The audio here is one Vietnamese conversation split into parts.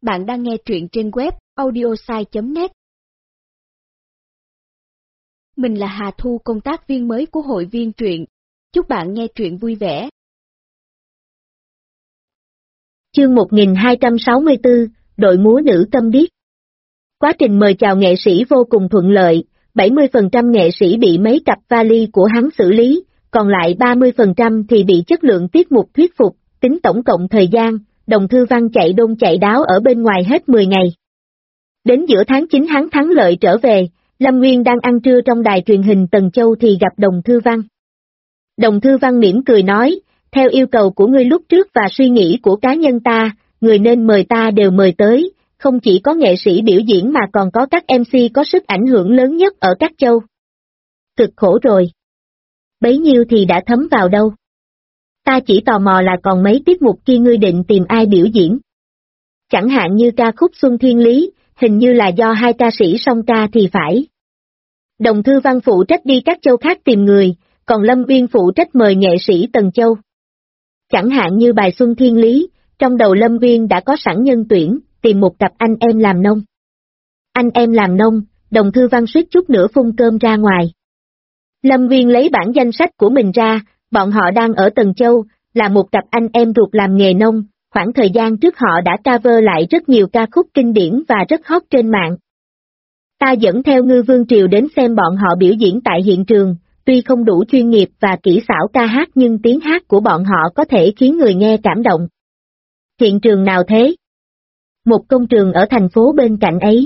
Bạn đang nghe truyện trên web audiosai.net. Mình là Hà Thu, công tác viên mới của hội viên truyện. Chúc bạn nghe truyện vui vẻ. Chương 1264, đội múa nữ câm điếc. Quá trình mời chào nghệ sĩ vô cùng thuận lợi, 70% nghệ sĩ bị mấy cặp vali của hắn xử lý, còn lại 30% thì bị chất lượng tiết mục thuyết phục, tính tổng cộng thời gian, Đồng Thư Văn chạy đôn chạy đáo ở bên ngoài hết 10 ngày. Đến giữa tháng 9 hắn thắng lợi trở về, Lâm Nguyên đang ăn trưa trong đài truyền hình Tần Châu thì gặp Đồng Thư Văn. Đồng Thư Văn mỉm cười nói, theo yêu cầu của ngươi lúc trước và suy nghĩ của cá nhân ta, người nên mời ta đều mời tới, không chỉ có nghệ sĩ biểu diễn mà còn có các MC có sức ảnh hưởng lớn nhất ở các châu. Cực khổ rồi. Bấy nhiêu thì đã thấm vào đâu. Ta chỉ tò mò là còn mấy tiết mục kia ngươi định tìm ai biểu diễn. Chẳng hạn như ca khúc Xuân Thiên Lý, hình như là do hai ca sĩ song ca thì phải. Đồng Thư Văn phụ trách đi các châu khác tìm người, còn Lâm Uyên phụ trách mời nghệ sĩ Tần Châu. Chẳng hạn như bài Xuân Thiên Lý, trong đầu Lâm Uyên đã có sẵn nhân tuyển, tìm một cặp anh em làm nông. Anh em làm nông, Đồng Thư Văn suýt chút nữa phun cơm ra ngoài. Lâm Uyên lấy bản danh sách của mình ra, bọn họ đang ở Tần Châu, là một cặp anh em ruột làm nghề nông, khoảng thời gian trước họ đã cover lại rất nhiều ca khúc kinh điển và rất hot trên mạng. Ta dẫn theo Ngư Vương Triều đến xem bọn họ biểu diễn tại hiện trường, tuy không đủ chuyên nghiệp và kỹ xảo ca hát nhưng tiếng hát của bọn họ có thể khiến người nghe cảm động. Hiện trường nào thế? Một công trường ở thành phố bên cạnh ấy.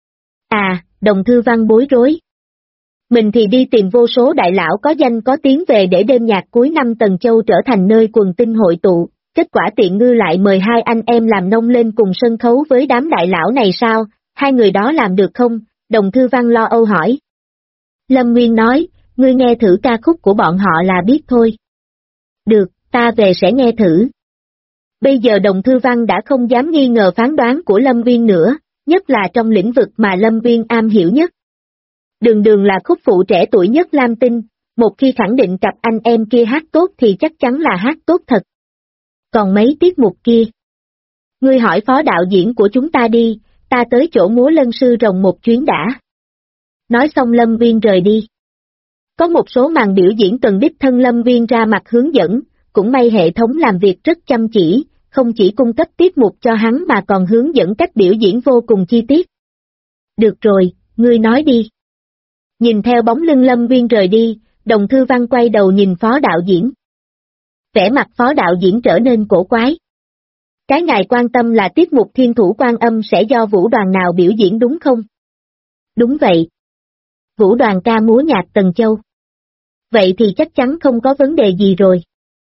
À, Đồng Thư Văn bối rối. Mình thì đi tìm vô số đại lão có danh có tiếng về để đêm nhạc cuối năm Tần Châu trở thành nơi quần tinh hội tụ, kết quả tiện ngư lại mời hai anh em làm nông lên cùng sân khấu với đám đại lão này sao, hai người đó làm được không? Đồng Thư Văn lo âu hỏi. Lâm Nguyên nói, ngươi nghe thử ca khúc của bọn họ là biết thôi. Được, ta về sẽ nghe thử. Bây giờ Đồng Thư Văn đã không dám nghi ngờ phán đoán của Lâm Nguyên nữa, nhất là trong lĩnh vực mà Lâm Nguyên am hiểu nhất. Đường Đường là khúc phụ trẻ tuổi nhất Lam Tinh, một khi khẳng định cặp anh em kia hát tốt thì chắc chắn là hát tốt thật. Còn mấy tiết mục kia? Ngươi hỏi phó đạo diễn của chúng ta đi, ta tới chỗ múa lân sư rồng một chuyến đã. Nói xong Lâm Nguyên rời đi. Có một số màn biểu diễn cần đích thân Lâm Nguyên ra mặt hướng dẫn, cũng may hệ thống làm việc rất chăm chỉ, không chỉ cung cấp tiết mục cho hắn mà còn hướng dẫn cách biểu diễn vô cùng chi tiết. Được rồi, ngươi nói đi. Nhìn theo bóng lưng Lâm Nguyên rời đi, Đồng Thư Văn quay đầu nhìn phó đạo diễn. Vẻ mặt phó đạo diễn trở nên cổ quái. Cái ngài quan tâm là tiết mục Thiên Thủ Quan Âm sẽ do vũ đoàn nào biểu diễn đúng không? Đúng vậy. Vũ đoàn ca múa nhạc Tần Châu. Vậy thì chắc chắn không có vấn đề gì rồi.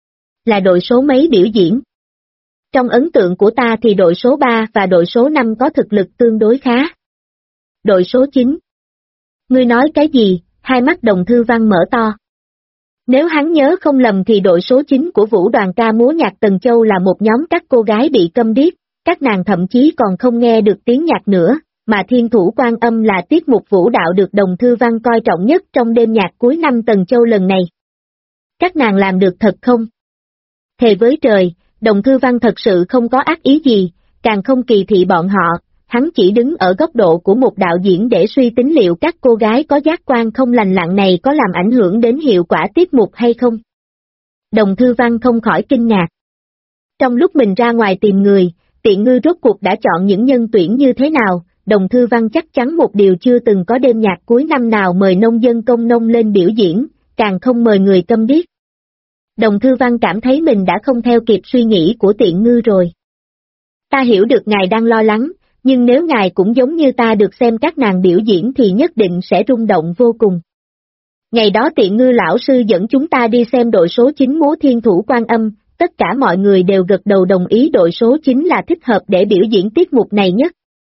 Là đội số mấy biểu diễn? Trong ấn tượng của ta thì đội số 3 và đội số 5 có thực lực tương đối khá. Đội số 9. Ngươi nói cái gì? Hai mắt Đồng Thư Văn mở to. Nếu hắn nhớ không lầm thì đội số 9 của vũ đoàn ca múa nhạc Tần Châu là một nhóm các cô gái bị câm điếc, các nàng thậm chí còn không nghe được tiếng nhạc nữa, mà Thiên Thủ Quan Âm là tiết mục vũ đạo được Đồng Thư Văn coi trọng nhất trong đêm nhạc cuối năm Tần Châu lần này. Các nàng làm được thật không? Thề với trời, Đồng Thư Văn thật sự không có ác ý gì, càng không kỳ thị bọn họ, hắn chỉ đứng ở góc độ của một đạo diễn để suy tính liệu các cô gái có giác quan không lành lặn này có làm ảnh hưởng đến hiệu quả tiết mục hay không. Đồng Thư Văn không khỏi kinh ngạc. Trong lúc mình ra ngoài tìm người, tiện ngư rốt cuộc đã chọn những nhân tuyển như thế nào, Đồng Thư Văn chắc chắn một điều chưa từng có đêm nhạc cuối năm nào mời nông dân công nông lên biểu diễn, càng không mời người câm điếc. Đồng Thư Văn cảm thấy mình đã không theo kịp suy nghĩ của tiện ngư rồi. Ta hiểu được ngài đang lo lắng, nhưng nếu ngài cũng giống như ta được xem các nàng biểu diễn thì nhất định sẽ rung động vô cùng. Ngày đó tiện ngư lão sư dẫn chúng ta đi xem đội số 9 múa Thiên Thủ Quan Âm, tất cả mọi người đều gật đầu đồng ý đội số 9 là thích hợp để biểu diễn tiết mục này nhất.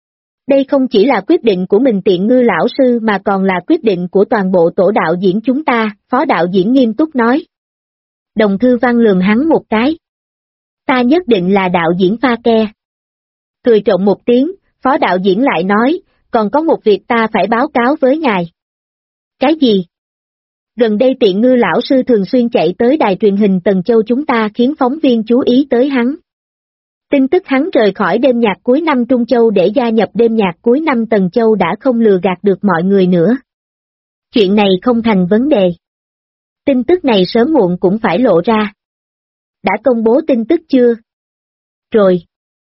Đây không chỉ là quyết định của mình tiện ngư lão sư mà còn là quyết định của toàn bộ tổ đạo diễn chúng ta, phó đạo diễn nghiêm túc nói. Đồng Thư Văn lườm hắn một cái. Ta nhất định là đạo diễn pha ke. Cười trộm một tiếng, phó đạo diễn lại nói, còn có một việc ta phải báo cáo với ngài. Cái gì? Gần đây tiện ngư lão sư thường xuyên chạy tới đài truyền hình Tần Châu chúng ta khiến phóng viên chú ý tới hắn. Tin tức hắn rời khỏi đêm nhạc cuối năm Trung Châu để gia nhập đêm nhạc cuối năm Tần Châu đã không lừa gạt được mọi người nữa. Chuyện này không thành vấn đề. Tin tức này sớm muộn cũng phải lộ ra. Đã công bố tin tức chưa? Rồi.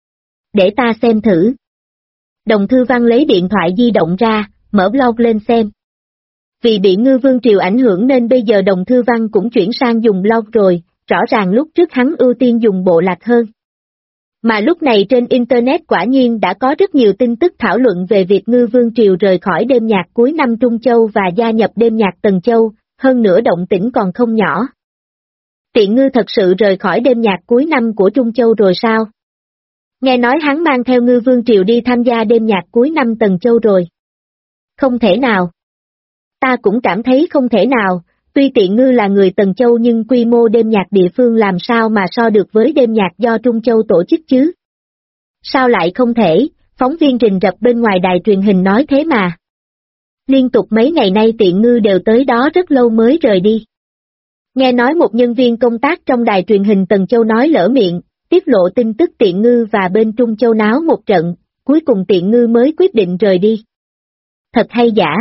Để ta xem thử. Đồng Thư Văn lấy điện thoại di động ra, mở blog lên xem. Vì bị Ngư Vương Triều ảnh hưởng nên bây giờ Đồng Thư Văn cũng chuyển sang dùng blog rồi, rõ ràng lúc trước hắn ưu tiên dùng bộ lạc hơn. Mà lúc này trên Internet quả nhiên đã có rất nhiều tin tức thảo luận về việc Ngư Vương Triều rời khỏi đêm nhạc cuối năm Trung Châu và gia nhập đêm nhạc Tần Châu, hơn nữa động tĩnh còn không nhỏ. Tiện Ngư thật sự rời khỏi đêm nhạc cuối năm của Trung Châu rồi sao? Nghe nói hắn mang theo Ngư Vương Triều đi tham gia đêm nhạc cuối năm Tần Châu rồi. Không thể nào. Ta cũng cảm thấy không thể nào, tuy Tiện Ngư là người Tần Châu nhưng quy mô đêm nhạc địa phương làm sao mà so được với đêm nhạc do Trung Châu tổ chức chứ? Sao lại không thể, phóng viên rình rập bên ngoài đài truyền hình nói thế mà. Liên tục mấy ngày nay Tiện Ngư đều tới đó rất lâu mới rời đi. Nghe nói một nhân viên công tác trong đài truyền hình Tần Châu nói lỡ miệng, tiết lộ tin tức Tiện Ngư và bên Trung Châu náo một trận, cuối cùng Tiện Ngư mới quyết định rời đi. Thật hay giả?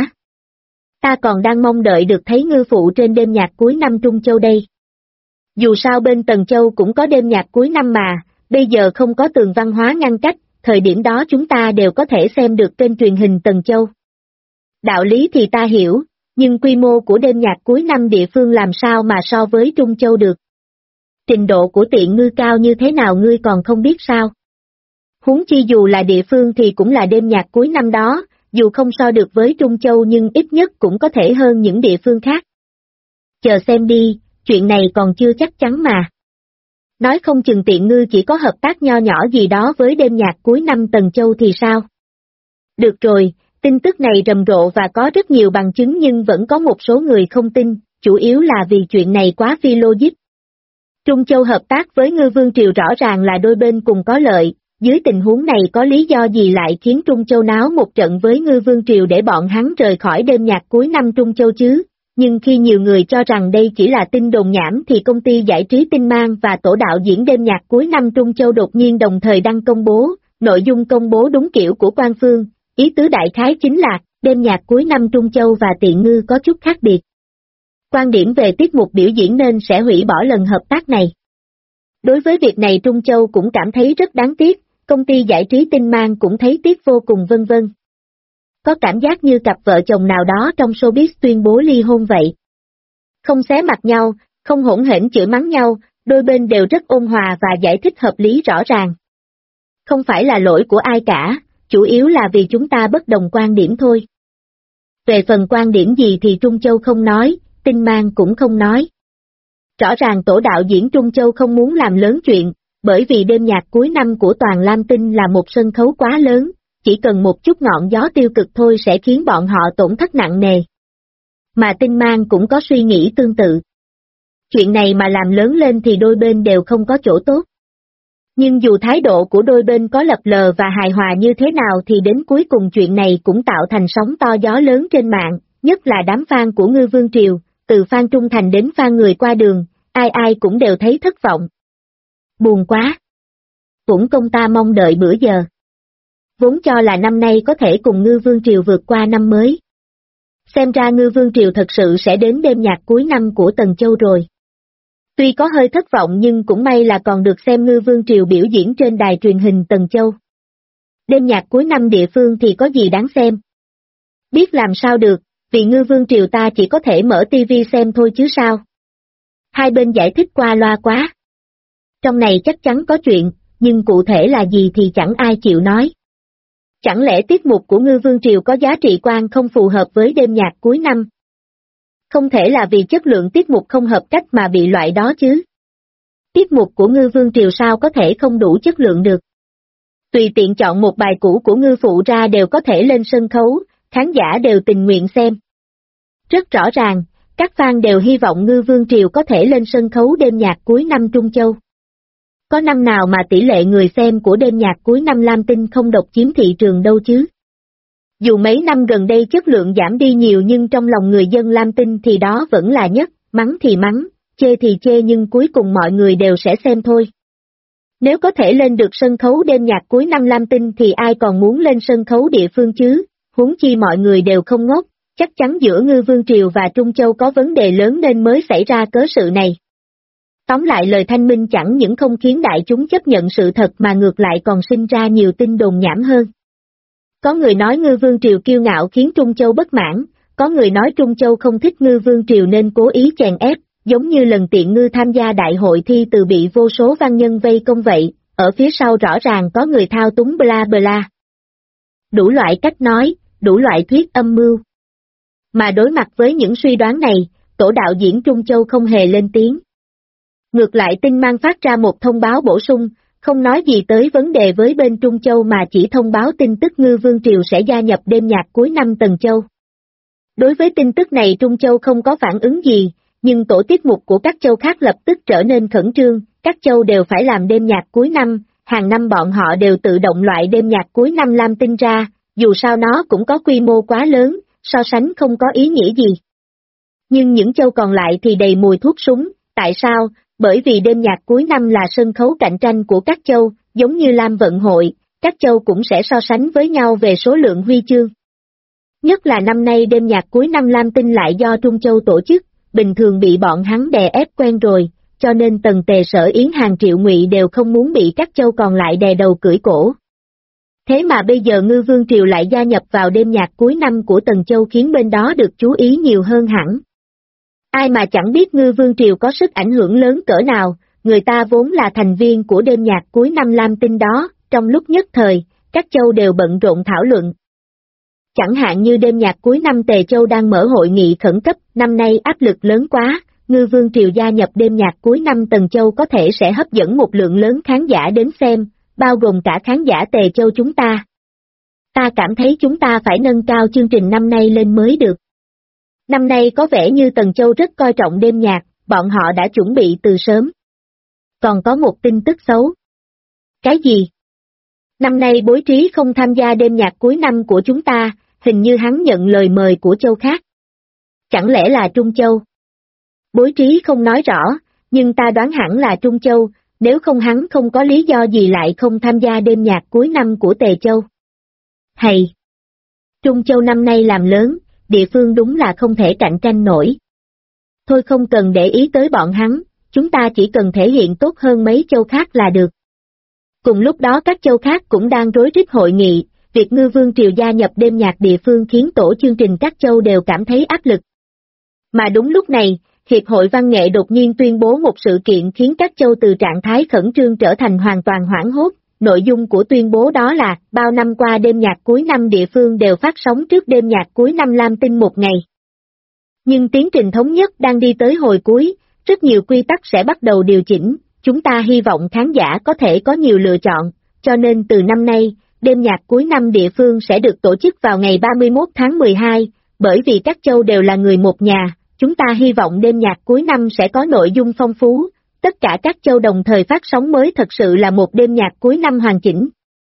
Ta còn đang mong đợi được thấy Ngư phụ trên đêm nhạc cuối năm Trung Châu đây. Dù sao bên Tần Châu cũng có đêm nhạc cuối năm mà, bây giờ không có tường văn hóa ngăn cách, thời điểm đó chúng ta đều có thể xem được kênh truyền hình Tần Châu. Đạo lý thì ta hiểu, nhưng quy mô của đêm nhạc cuối năm địa phương làm sao mà so với Trung Châu được. Trình độ của Tiện Ngư cao như thế nào ngươi còn không biết sao? Huống chi dù là địa phương thì cũng là đêm nhạc cuối năm đó, dù không so được với Trung Châu nhưng ít nhất cũng có thể hơn những địa phương khác. Chờ xem đi, chuyện này còn chưa chắc chắn mà. Nói không chừng Tiện Ngư chỉ có hợp tác nho nhỏ gì đó với đêm nhạc cuối năm Tần Châu thì sao? Được rồi, tin tức này rầm rộ và có rất nhiều bằng chứng nhưng vẫn có một số người không tin, chủ yếu là vì chuyện này quá phi logic. Trung Châu hợp tác với Ngư Vương Triều rõ ràng là đôi bên cùng có lợi, dưới tình huống này có lý do gì lại khiến Trung Châu náo một trận với Ngư Vương Triều để bọn hắn rời khỏi đêm nhạc cuối năm Trung Châu chứ? Nhưng khi nhiều người cho rằng đây chỉ là tin đồn nhảm thì công ty giải trí Tinh Mang và tổ đạo diễn đêm nhạc cuối năm Trung Châu đột nhiên đồng thời đăng công bố, nội dung công bố đúng kiểu của quan phương, ý tứ đại khái chính là, đêm nhạc cuối năm Trung Châu và Tiện Ngư có chút khác biệt. Quan điểm về tiết mục biểu diễn nên sẽ hủy bỏ lần hợp tác này. Đối với việc này Trung Châu cũng cảm thấy rất đáng tiếc, công ty giải trí Tinh Mang cũng thấy tiếc vô cùng vân vân. Có cảm giác như cặp vợ chồng nào đó trong showbiz tuyên bố ly hôn vậy. Không xé mặt nhau, không hỗn hển chửi mắng nhau, đôi bên đều rất ôn hòa và giải thích hợp lý rõ ràng. Không phải là lỗi của ai cả, chủ yếu là vì chúng ta bất đồng quan điểm thôi. Về phần quan điểm gì thì Trung Châu không nói, Tinh Mang cũng không nói. Rõ ràng tổ đạo diễn Trung Châu không muốn làm lớn chuyện, bởi vì đêm nhạc cuối năm của Toàn Lam Tinh là một sân khấu quá lớn, chỉ cần một chút ngọn gió tiêu cực thôi sẽ khiến bọn họ tổn thất nặng nề. Mà Tinh Mang cũng có suy nghĩ tương tự. Chuyện này mà làm lớn lên thì đôi bên đều không có chỗ tốt. Nhưng dù thái độ của đôi bên có lập lờ và hài hòa như thế nào thì đến cuối cùng chuyện này cũng tạo thành sóng to gió lớn trên mạng, nhất là đám fan của Ngư Vương Triều, từ fan trung thành đến fan người qua đường, ai ai cũng đều thấy thất vọng. Buồn quá. Cũng công ta mong đợi bữa giờ. Vốn cho là năm nay có thể cùng Ngư Vương Triều vượt qua năm mới. Xem ra Ngư Vương Triều thật sự sẽ đến đêm nhạc cuối năm của Tần Châu rồi. Tuy có hơi thất vọng nhưng cũng may là còn được xem Ngư Vương Triều biểu diễn trên đài truyền hình Tần Châu. Đêm nhạc cuối năm địa phương thì có gì đáng xem. Biết làm sao được, vì Ngư Vương Triều ta chỉ có thể mở tivi xem thôi chứ sao. Hai bên giải thích qua loa quá. Trong này chắc chắn có chuyện, nhưng cụ thể là gì thì chẳng ai chịu nói. Chẳng lẽ tiết mục của Ngư Vương Triều có giá trị quan không phù hợp với đêm nhạc cuối năm? Không thể là vì chất lượng tiết mục không hợp cách mà bị loại đó chứ. Tiết mục của Ngư Vương Triều sao có thể không đủ chất lượng được. Tùy tiện chọn một bài cũ của Ngư phụ ra đều có thể lên sân khấu, khán giả đều tình nguyện xem. Rất rõ ràng, các fan đều hy vọng Ngư Vương Triều có thể lên sân khấu đêm nhạc cuối năm Trung Châu. Có năm nào mà tỷ lệ người xem của đêm nhạc cuối năm Lam Tinh không độc chiếm thị trường đâu chứ. Dù mấy năm gần đây chất lượng giảm đi nhiều nhưng trong lòng người dân Lam Tinh thì đó vẫn là nhất, mắng thì mắng, chê thì chê nhưng cuối cùng mọi người đều sẽ xem thôi. Nếu có thể lên được sân khấu đêm nhạc cuối năm Lam Tinh thì ai còn muốn lên sân khấu địa phương chứ, huống chi mọi người đều không ngốc, chắc chắn giữa Ngư Vương Triều và Trung Châu có vấn đề lớn nên mới xảy ra cớ sự này. Tóm lại lời thanh minh chẳng những không khiến đại chúng chấp nhận sự thật mà ngược lại còn sinh ra nhiều tin đồn nhảm hơn. Có người nói Ngư Vương Triều kiêu ngạo khiến Trung Châu bất mãn, có người nói Trung Châu không thích Ngư Vương Triều nên cố ý chèn ép, giống như lần Tiện Ngư tham gia đại hội thi từ bị vô số văn nhân vây công vậy, ở phía sau rõ ràng có người thao túng bla bla. Đủ loại cách nói, đủ loại thuyết âm mưu. Mà đối mặt với những suy đoán này, tổ đạo diễn Trung Châu không hề lên tiếng. Ngược lại Tinh Mang phát ra một thông báo bổ sung, không nói gì tới vấn đề với bên Trung Châu mà chỉ thông báo tin tức Ngư Vương Triều sẽ gia nhập đêm nhạc cuối năm Tần Châu. Đối với tin tức này Trung Châu không có phản ứng gì, nhưng tổ tiết mục của các châu khác lập tức trở nên khẩn trương, các châu đều phải làm đêm nhạc cuối năm, hàng năm bọn họ đều tự động loại đêm nhạc cuối năm Lam Tinh ra, dù sao nó cũng có quy mô quá lớn, so sánh không có ý nghĩa gì. Nhưng những châu còn lại thì đầy mùi thuốc súng, tại sao? Bởi vì đêm nhạc cuối năm là sân khấu cạnh tranh của các châu, giống như Lam Vận Hội, các châu cũng sẽ so sánh với nhau về số lượng huy chương. Nhất là năm nay đêm nhạc cuối năm Lam Tinh lại do Trung Châu tổ chức, bình thường bị bọn hắn đè ép quen rồi, cho nên Tần Tề Sở Yến Hàng Triệu Ngụy đều không muốn bị các châu còn lại đè đầu cưỡi cổ. Thế mà bây giờ Ngư Vương Triều lại gia nhập vào đêm nhạc cuối năm của Tần Châu khiến bên đó được chú ý nhiều hơn hẳn. Ai mà chẳng biết Ngư Vương Triều có sức ảnh hưởng lớn cỡ nào, người ta vốn là thành viên của đêm nhạc cuối năm Lam Tinh đó, trong lúc nhất thời, các châu đều bận rộn thảo luận. Chẳng hạn như đêm nhạc cuối năm Tề Châu đang mở hội nghị khẩn cấp, năm nay áp lực lớn quá, Ngư Vương Triều gia nhập đêm nhạc cuối năm Tần Châu có thể sẽ hấp dẫn một lượng lớn khán giả đến xem, bao gồm cả khán giả Tề Châu chúng ta. Ta cảm thấy chúng ta phải nâng cao chương trình năm nay lên mới được. Năm nay có vẻ như Tần Châu rất coi trọng đêm nhạc, bọn họ đã chuẩn bị từ sớm. Còn có một tin tức xấu. Cái gì? Năm nay Bối Trí không tham gia đêm nhạc cuối năm của chúng ta, hình như hắn nhận lời mời của châu khác. Chẳng lẽ là Trung Châu? Bối Trí không nói rõ, nhưng ta đoán hẳn là Trung Châu, nếu không hắn không có lý do gì lại không tham gia đêm nhạc cuối năm của Tề Châu. Hay! Trung Châu năm nay làm lớn, địa phương đúng là không thể cạnh tranh nổi. Thôi không cần để ý tới bọn hắn, chúng ta chỉ cần thể hiện tốt hơn mấy châu khác là được. Cùng lúc đó các châu khác cũng đang rối rít hội nghị, việc Ngư Vương Triều gia nhập đêm nhạc địa phương khiến tổ chương trình các châu đều cảm thấy áp lực. Mà đúng lúc này, Hiệp hội Văn nghệ đột nhiên tuyên bố một sự kiện khiến các châu từ trạng thái khẩn trương trở thành hoàn toàn hoảng hốt. Nội dung của tuyên bố đó là, bao năm qua đêm nhạc cuối năm địa phương đều phát sóng trước đêm nhạc cuối năm Lam Tinh một ngày. Nhưng tiến trình thống nhất đang đi tới hồi cuối, rất nhiều quy tắc sẽ bắt đầu điều chỉnh, chúng ta hy vọng khán giả có thể có nhiều lựa chọn, cho nên từ năm nay, đêm nhạc cuối năm địa phương sẽ được tổ chức vào ngày 31 tháng 12, bởi vì các châu đều là người một nhà, chúng ta hy vọng đêm nhạc cuối năm sẽ có nội dung phong phú. Tất cả các châu đồng thời phát sóng mới thật sự là một đêm nhạc cuối năm hoàn chỉnh.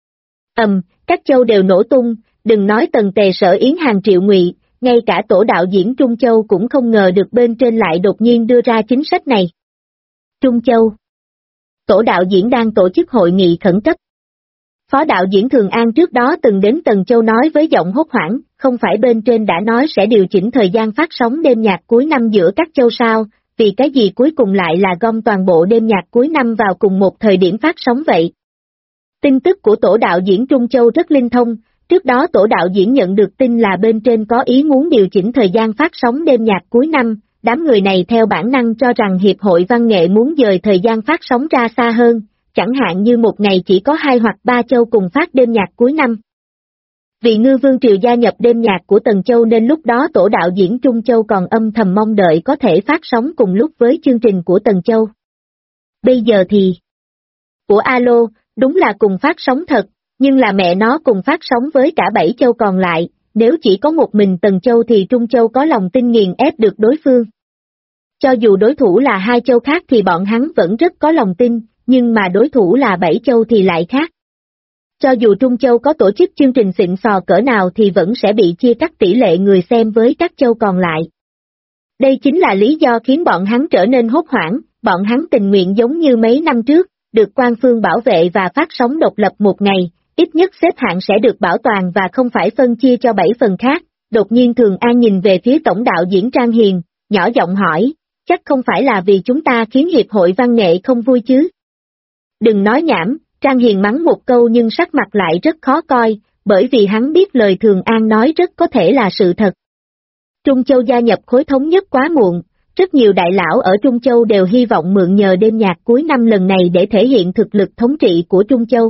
Các châu đều nổ tung, đừng nói Tần Tề Sở Yến Hàng Triệu Ngụy, ngay cả tổ đạo diễn Trung Châu cũng không ngờ được bên trên lại đột nhiên đưa ra chính sách này. Trung Châu. Tổ đạo diễn đang tổ chức hội nghị khẩn cấp. Phó đạo diễn Thường An trước đó từng đến Tần Châu nói với giọng hốt hoảng, không phải bên trên đã nói sẽ điều chỉnh thời gian phát sóng đêm nhạc cuối năm giữa các châu sao? Vì cái gì cuối cùng lại là gom toàn bộ đêm nhạc cuối năm vào cùng một thời điểm phát sóng vậy? Tin tức của tổ đạo diễn Trung Châu rất linh thông, trước đó tổ đạo diễn nhận được tin là bên trên có ý muốn điều chỉnh thời gian phát sóng đêm nhạc cuối năm, đám người này theo bản năng cho rằng Hiệp hội Văn nghệ muốn dời thời gian phát sóng ra xa hơn, chẳng hạn như một ngày chỉ có 2 hoặc 3 châu cùng phát đêm nhạc cuối năm. Vì Ngư Vương Triều gia nhập đêm nhạc của Tần Châu nên lúc đó tổ đạo diễn Trung Châu còn âm thầm mong đợi có thể phát sóng cùng lúc với chương trình của Tần Châu. Bây giờ thì... Của Alo, đúng là cùng phát sóng thật, nhưng là mẹ nó cùng phát sóng với cả 7 châu còn lại, nếu chỉ có một mình Tần Châu thì Trung Châu có lòng tin nghiền ép được đối phương. Cho dù đối thủ là 2 châu khác thì bọn hắn vẫn rất có lòng tin, nhưng mà đối thủ là 7 châu thì lại khác. Cho dù Trung Châu có tổ chức chương trình xịn sò cỡ nào thì vẫn sẽ bị chia cắt tỷ lệ người xem với các châu còn lại. Đây chính là lý do khiến bọn hắn trở nên hốt hoảng, bọn hắn tình nguyện giống như mấy năm trước, được quan phương bảo vệ và phát sóng độc lập một ngày, ít nhất xếp hạng sẽ được bảo toàn và không phải phân chia cho 7 phần khác. Đột nhiên Thường An nhìn về phía tổng đạo diễn Trang Hiền, nhỏ giọng hỏi, chắc không phải là vì chúng ta khiến Hiệp hội Văn nghệ không vui chứ? Đừng nói nhảm, Trang Hiền mắng một câu nhưng sắc mặt lại rất khó coi, bởi vì hắn biết lời Thường An nói rất có thể là sự thật. Trung Châu gia nhập khối thống nhất quá muộn, rất nhiều đại lão ở Trung Châu đều hy vọng mượn nhờ đêm nhạc cuối năm lần này để thể hiện thực lực thống trị của Trung Châu.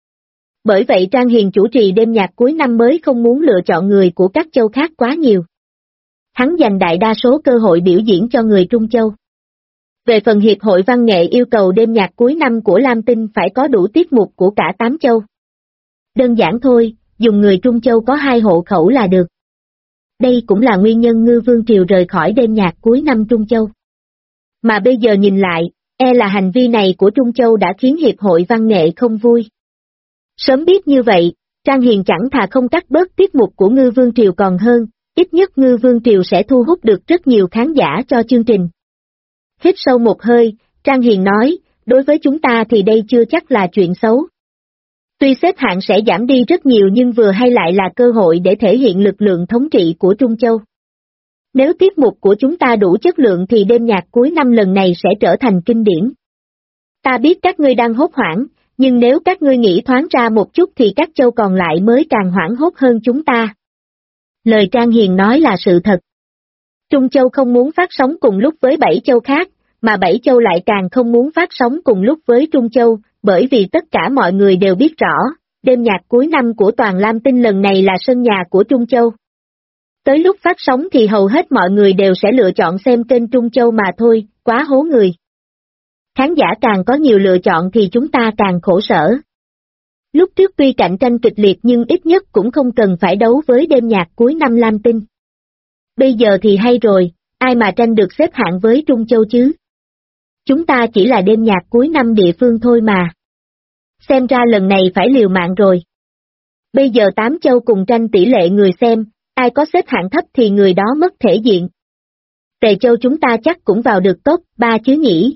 Bởi vậy Trang Hiền chủ trì đêm nhạc cuối năm mới không muốn lựa chọn người của các châu khác quá nhiều. Hắn dành đại đa số cơ hội biểu diễn cho người Trung Châu. Về phần Hiệp hội Văn nghệ yêu cầu đêm nhạc cuối năm của Lam Tinh phải có đủ tiết mục của cả 8 châu. Đơn giản thôi, dùng người Trung Châu có 2 hộ khẩu là được. Đây cũng là nguyên nhân Ngư Vương Triều rời khỏi đêm nhạc cuối năm Trung Châu. Mà bây giờ nhìn lại, là hành vi này của Trung Châu đã khiến Hiệp hội Văn nghệ không vui. Sớm biết như vậy, Trang Hiền chẳng thà không cắt bớt tiết mục của Ngư Vương Triều còn hơn, ít nhất Ngư Vương Triều sẽ thu hút được rất nhiều khán giả cho chương trình. Hít sâu một hơi, Trang Hiền nói, đối với chúng ta thì đây chưa chắc là chuyện xấu. Tuy xếp hạng sẽ giảm đi rất nhiều nhưng vừa hay lại là cơ hội để thể hiện lực lượng thống trị của Trung Châu. Nếu tiết mục của chúng ta đủ chất lượng thì đêm nhạc cuối năm lần này sẽ trở thành kinh điển. Ta biết các ngươi đang hốt hoảng, nhưng nếu các ngươi nghĩ thoáng ra một chút thì các châu còn lại mới càng hoảng hốt hơn chúng ta. Lời Trang Hiền nói là sự thật. Trung Châu không muốn phát sóng cùng lúc với 7 châu khác, mà 7 châu lại càng không muốn phát sóng cùng lúc với Trung Châu, bởi vì tất cả mọi người đều biết rõ, đêm nhạc cuối năm của toàn Lam Tinh lần này là sân nhà của Trung Châu. Tới lúc phát sóng thì hầu hết mọi người đều sẽ lựa chọn xem kênh Trung Châu mà thôi, quá hố người. Khán giả càng có nhiều lựa chọn thì chúng ta càng khổ sở. Lúc trước tuy cạnh tranh kịch liệt nhưng ít nhất cũng không cần phải đấu với đêm nhạc cuối năm Lam Tinh. Bây giờ thì hay rồi, ai mà tranh được xếp hạng với Trung Châu chứ? Chúng ta chỉ là đêm nhạc cuối năm địa phương thôi mà. Xem ra lần này phải liều mạng rồi. Bây giờ 8 châu cùng tranh tỷ lệ người xem, ai có xếp hạng thấp thì người đó mất thể diện. Tề Châu chúng ta chắc cũng vào được top 3 chứ nhỉ?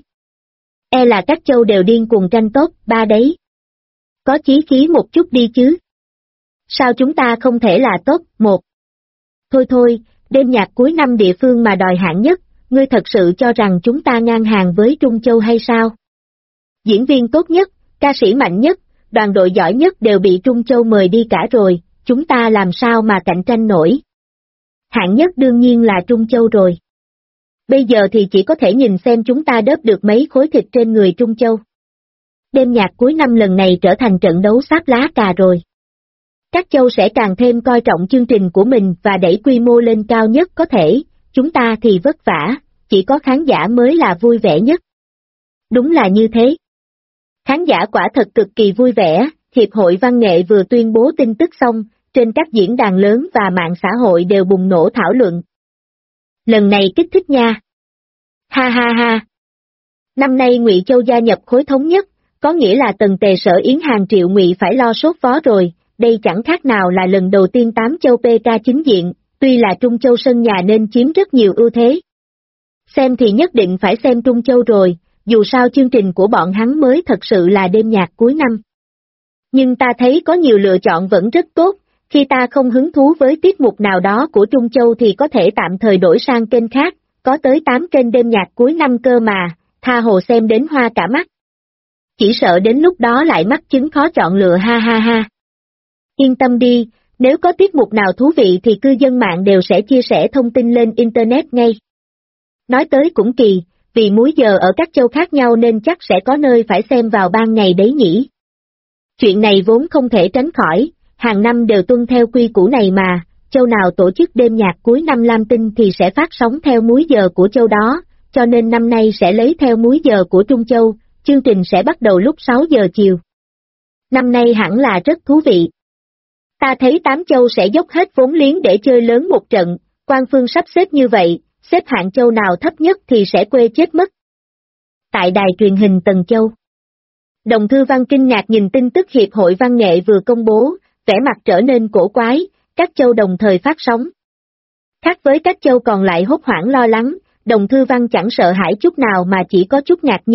Là các châu đều điên cuồng tranh top 3 đấy. Có chí khí một chút đi chứ. Sao chúng ta không thể là top 1? Thôi, đêm nhạc cuối năm địa phương mà đòi hạng nhất, ngươi thật sự cho rằng chúng ta ngang hàng với Trung Châu hay sao? Diễn viên tốt nhất, ca sĩ mạnh nhất, đoàn đội giỏi nhất đều bị Trung Châu mời đi cả rồi, chúng ta làm sao mà cạnh tranh nổi? Hạng nhất đương nhiên là Trung Châu rồi. Bây giờ thì chỉ có thể nhìn xem chúng ta đớp được mấy khối thịt trên người Trung Châu. Đêm nhạc cuối năm lần này trở thành trận đấu sáp lá cà rồi. Các châu sẽ càng thêm coi trọng chương trình của mình và đẩy quy mô lên cao nhất có thể, chúng ta thì vất vả, chỉ có khán giả mới là vui vẻ nhất. Đúng là như thế. Khán giả quả thật cực kỳ vui vẻ, Hiệp hội Văn nghệ vừa tuyên bố tin tức xong, trên các diễn đàn lớn và mạng xã hội đều bùng nổ thảo luận. Lần này kích thích nha. Ha ha ha. Năm nay Ngụy Châu gia nhập khối thống nhất, có nghĩa là Tần Tề Sở Yến hàng triệu Ngụy phải lo sốt vó rồi, đây chẳng khác nào là lần đầu tiên 8 châu PK chính diện, tuy là Trung Châu sân nhà nên chiếm rất nhiều ưu thế. Xem thì nhất định phải xem Trung Châu rồi, dù sao chương trình của bọn hắn mới thật sự là đêm nhạc cuối năm. Nhưng ta thấy có nhiều lựa chọn vẫn rất tốt, khi ta không hứng thú với tiết mục nào đó của Trung Châu thì có thể tạm thời đổi sang kênh khác, có tới 8 kênh đêm nhạc cuối năm cơ mà, tha hồ xem đến hoa cả mắt. Chỉ sợ đến lúc đó lại mắc chứng khó chọn lựa ha ha ha. Yên tâm đi, nếu có tiết mục nào thú vị thì cư dân mạng đều sẽ chia sẻ thông tin lên Internet ngay. Nói tới cũng kỳ, vì múi giờ ở các châu khác nhau nên chắc sẽ có nơi phải xem vào ban ngày đấy nhỉ. Chuyện này vốn không thể tránh khỏi, hàng năm đều tuân theo quy củ này mà, châu nào tổ chức đêm nhạc cuối năm Lam Tinh thì sẽ phát sóng theo múi giờ của châu đó, cho nên năm nay sẽ lấy theo múi giờ của Trung Châu, chương trình sẽ bắt đầu lúc 6 giờ chiều. Năm nay hẳn là rất thú vị. Ta thấy 8 châu sẽ dốc hết vốn liếng để chơi lớn một trận, quan phương sắp xếp như vậy, xếp hạng châu nào thấp nhất thì sẽ quê chết mất. Tại đài truyền hình Tần Châu, Đồng Thư Văn kinh ngạc nhìn tin tức Hiệp hội Văn nghệ vừa công bố, vẻ mặt trở nên cổ quái, các châu đồng thời phát sóng. Khác với các châu còn lại hốt hoảng lo lắng, Đồng Thư Văn chẳng sợ hãi chút nào mà chỉ có chút ngạc nhiên,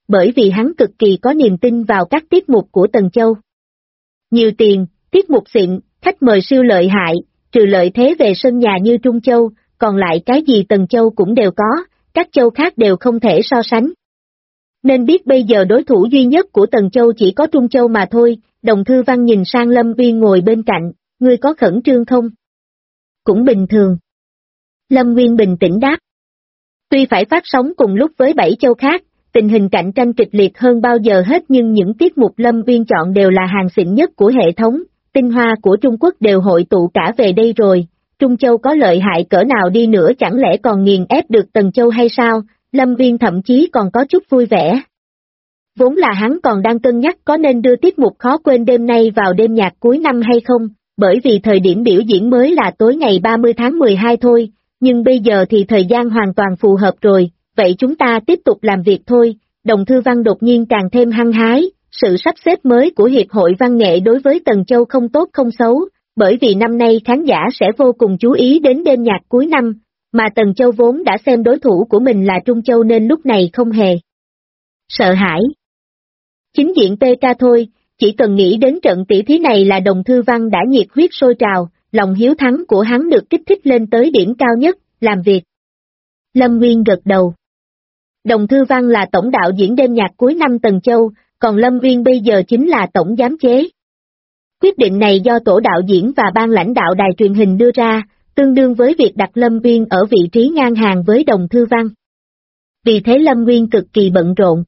bởi vì hắn cực kỳ có niềm tin vào các tiết mục của Tần Châu. Nhiều tiền, tiết mục xịn, khách mời siêu lợi hại, trừ lợi thế về sân nhà như Trung Châu, còn lại cái gì Tần Châu cũng đều có, các châu khác đều không thể so sánh. Nên biết bây giờ đối thủ duy nhất của Tần Châu chỉ có Trung Châu mà thôi. Đồng Thư Văn nhìn sang Lâm Uyên ngồi bên cạnh, ngươi có khẩn trương không? Cũng bình thường. Lâm Uyên bình tĩnh đáp. Tuy phải phát sóng cùng lúc với 7 châu khác, tình hình cạnh tranh kịch liệt hơn bao giờ hết nhưng những tiết mục Lâm Uyên chọn đều là hàng xịn nhất của hệ thống, tinh hoa của Trung Quốc đều hội tụ cả về đây rồi. Trung Châu có lợi hại cỡ nào đi nữa chẳng lẽ còn nghiền ép được Tần Châu hay sao? Lâm Uyên thậm chí còn có chút vui vẻ. Vốn là hắn còn đang cân nhắc có nên đưa tiết mục khó quên đêm nay vào đêm nhạc cuối năm hay không, bởi vì thời điểm biểu diễn mới là tối ngày 30 tháng 12 thôi, nhưng bây giờ thì thời gian hoàn toàn phù hợp rồi, vậy chúng ta tiếp tục làm việc thôi. Đồng Thư Văn đột nhiên càng thêm hăng hái, sự sắp xếp mới của Hiệp hội Văn nghệ đối với Tần Châu không tốt không xấu, bởi vì năm nay khán giả sẽ vô cùng chú ý đến đêm nhạc cuối năm, mà Tần Châu vốn đã xem đối thủ của mình là Trung Châu nên lúc này không hề sợ hãi. Chính diện PK thôi, chỉ cần nghĩ đến trận tỷ thí này là Đồng Thư Văn đã nhiệt huyết sôi trào, lòng hiếu thắng của hắn được kích thích lên tới điểm cao nhất, làm việc. Lâm Nguyên gật đầu. Đồng Thư Văn là tổng đạo diễn đêm nhạc cuối năm Tần Châu, còn Lâm Nguyên bây giờ chính là tổng giám chế. Quyết định này do tổ đạo diễn và ban lãnh đạo đài truyền hình đưa ra, tương đương với việc đặt Lâm Nguyên ở vị trí ngang hàng với Đồng Thư Văn. Vì thế Lâm Nguyên cực kỳ bận rộn.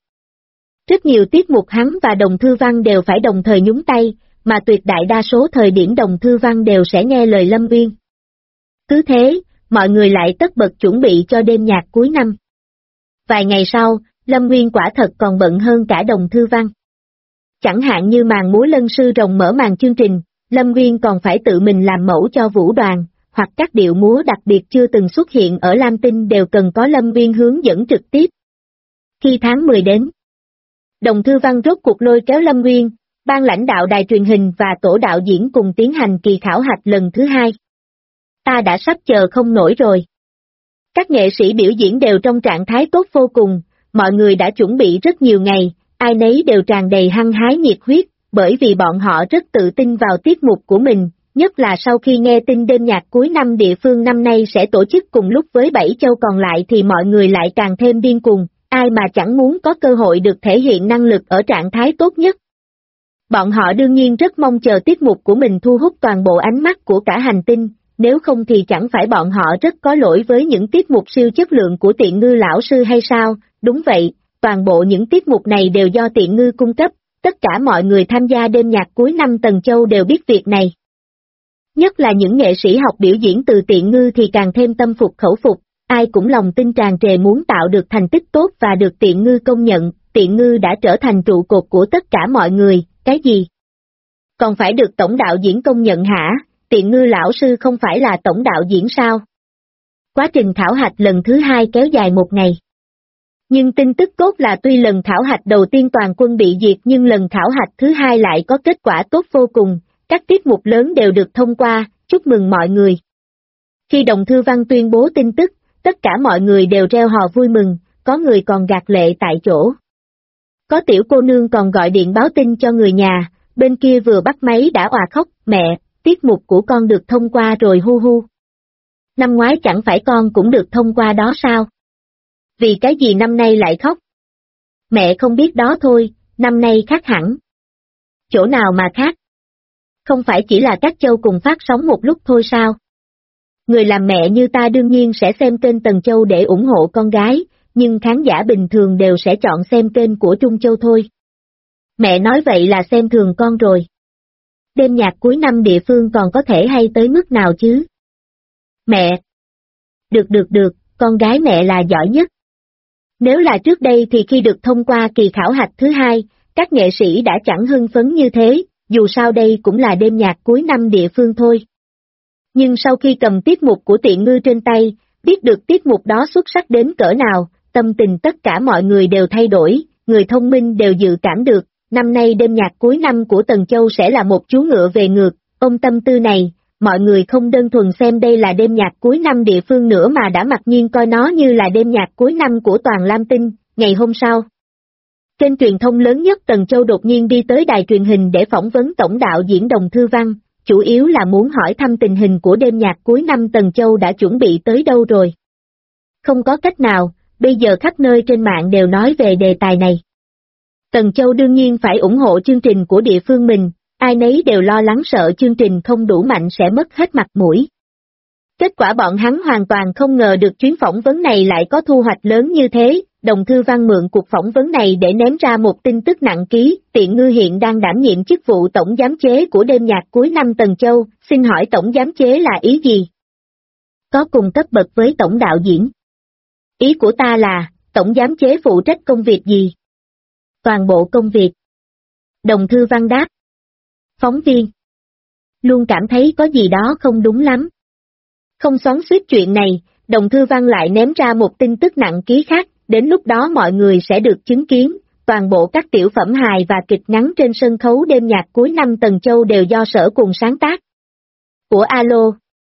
Rất nhiều tiết mục hắn và Đồng Thư Văn đều phải đồng thời nhúng tay, mà tuyệt đại đa số thời điểm Đồng Thư Văn đều sẽ nghe lời Lâm Nguyên. Cứ thế, mọi người lại tất bật chuẩn bị cho đêm nhạc cuối năm. Vài ngày sau, Lâm Nguyên quả thật còn bận hơn cả Đồng Thư Văn. Chẳng hạn như màn múa lân sư rồng mở màn chương trình, Lâm Nguyên còn phải tự mình làm mẫu cho vũ đoàn, hoặc các điệu múa đặc biệt chưa từng xuất hiện ở Lam Tinh đều cần có Lâm Nguyên hướng dẫn trực tiếp. Khi tháng 10 đến, Đồng Thư Văn rốt cuộc lôi kéo Lâm Nguyên, ban lãnh đạo đài truyền hình và tổ đạo diễn cùng tiến hành kỳ khảo hạch lần thứ 2. Ta đã sắp chờ không nổi rồi. Các nghệ sĩ biểu diễn đều trong trạng thái tốt vô cùng, mọi người đã chuẩn bị rất nhiều ngày, ai nấy đều tràn đầy hăng hái nhiệt huyết, bởi vì bọn họ rất tự tin vào tiết mục của mình, nhất là sau khi nghe tin đêm nhạc cuối năm địa phương năm nay sẽ tổ chức cùng lúc với 7 châu còn lại thì mọi người lại càng thêm điên cuồng, ai mà chẳng muốn có cơ hội được thể hiện năng lực ở trạng thái tốt nhất. Bọn họ đương nhiên rất mong chờ tiết mục của mình thu hút toàn bộ ánh mắt của cả hành tinh, nếu không thì chẳng phải bọn họ rất có lỗi với những tiết mục siêu chất lượng của Tiện Ngư lão sư hay sao? Đúng vậy, toàn bộ những tiết mục này đều do Tiện Ngư cung cấp, tất cả mọi người tham gia đêm nhạc cuối năm Tần Châu đều biết việc này. Nhất là những nghệ sĩ học biểu diễn từ Tiện Ngư thì càng thêm tâm phục khẩu phục, ai cũng lòng tin tràn trề muốn tạo được thành tích tốt và được Tiện Ngư công nhận, Tiện Ngư đã trở thành trụ cột của tất cả mọi người, cái gì? Còn phải được tổng đạo diễn công nhận hả? Tiện Ngư lão sư không phải là tổng đạo diễn sao? Quá trình khảo hạch lần thứ 2 kéo dài 1 ngày. Nhưng tin tức tốt là tuy lần khảo hạch đầu tiên toàn quân bị diệt nhưng lần khảo hạch thứ 2 lại có kết quả tốt vô cùng, các tiết mục lớn đều được thông qua, chúc mừng mọi người. Khi Đồng Thư Văn tuyên bố tin tức, tất cả mọi người đều reo hò vui mừng, có người còn gạt lệ tại chỗ. Có tiểu cô nương còn gọi điện báo tin cho người nhà, bên kia vừa bắt máy đã òa khóc, mẹ, tiết mục của con được thông qua rồi hu hu. Năm ngoái chẳng phải con cũng được thông qua đó sao? Vì cái gì năm nay lại khóc? Mẹ không biết đó thôi, năm nay khác hẳn. Chỗ nào mà khác? Không phải chỉ là các châu cùng phát sóng một lúc thôi sao? Người làm mẹ như ta đương nhiên sẽ xem kênh Tần Châu để ủng hộ con gái, nhưng khán giả bình thường đều sẽ chọn xem kênh của Trung Châu thôi. Mẹ nói vậy là xem thường con rồi. Đêm nhạc cuối năm địa phương còn có thể hay tới mức nào chứ? Mẹ! Được, con gái mẹ là giỏi nhất. Nếu là trước đây thì khi được thông qua kỳ khảo hạch thứ 2, các nghệ sĩ đã chẳng hưng phấn như thế, dù sao đây cũng là đêm nhạc cuối năm địa phương thôi. Nhưng sau khi cầm tiết mục của Tiện Ngư trên tay, biết được tiết mục đó xuất sắc đến cỡ nào, tâm tình tất cả mọi người đều thay đổi, người thông minh đều dự cảm được, năm nay đêm nhạc cuối năm của Tần Châu sẽ là một chú ngựa về ngược, ôm tâm tư này, mọi người không đơn thuần xem đây là đêm nhạc cuối năm địa phương nữa mà đã mặc nhiên coi nó như là đêm nhạc cuối năm của toàn Lam Tinh. Ngày hôm sau, Kênh truyền thông lớn nhất Tần Châu đột nhiên đi tới đài truyền hình để phỏng vấn tổng đạo diễn Đồng Thư Văn, chủ yếu là muốn hỏi thăm tình hình của đêm nhạc cuối năm Tần Châu đã chuẩn bị tới đâu rồi. Không có cách nào, bây giờ khắp nơi trên mạng đều nói về đề tài này. Tần Châu đương nhiên phải ủng hộ chương trình của địa phương mình, ai nấy đều lo lắng sợ chương trình không đủ mạnh sẽ mất hết mặt mũi. Kết quả bọn hắn hoàn toàn không ngờ được chuyến phỏng vấn này lại có thu hoạch lớn như thế. Đồng Thư Văn mượn cuộc phỏng vấn này để ném ra một tin tức nặng ký, Tiện Ngư hiện đang đảm nhiệm chức vụ tổng giám chế của đêm nhạc cuối năm Tần Châu, xin hỏi tổng giám chế là ý gì? Có cùng cấp bậc với tổng đạo diễn. Ý của ta là, tổng giám chế phụ trách công việc gì? Toàn bộ công việc. Đồng Thư Văn đáp. Phóng viên. Luôn cảm thấy có gì đó không đúng lắm. Không xoắn xuýt chuyện này, Đồng Thư Văn lại ném ra một tin tức nặng ký khác. Đến lúc đó mọi người sẽ được chứng kiến, toàn bộ các tiểu phẩm hài và kịch ngắn trên sân khấu đêm nhạc cuối năm Tần Châu đều do Sở Cuồng sáng tác. Của Alo.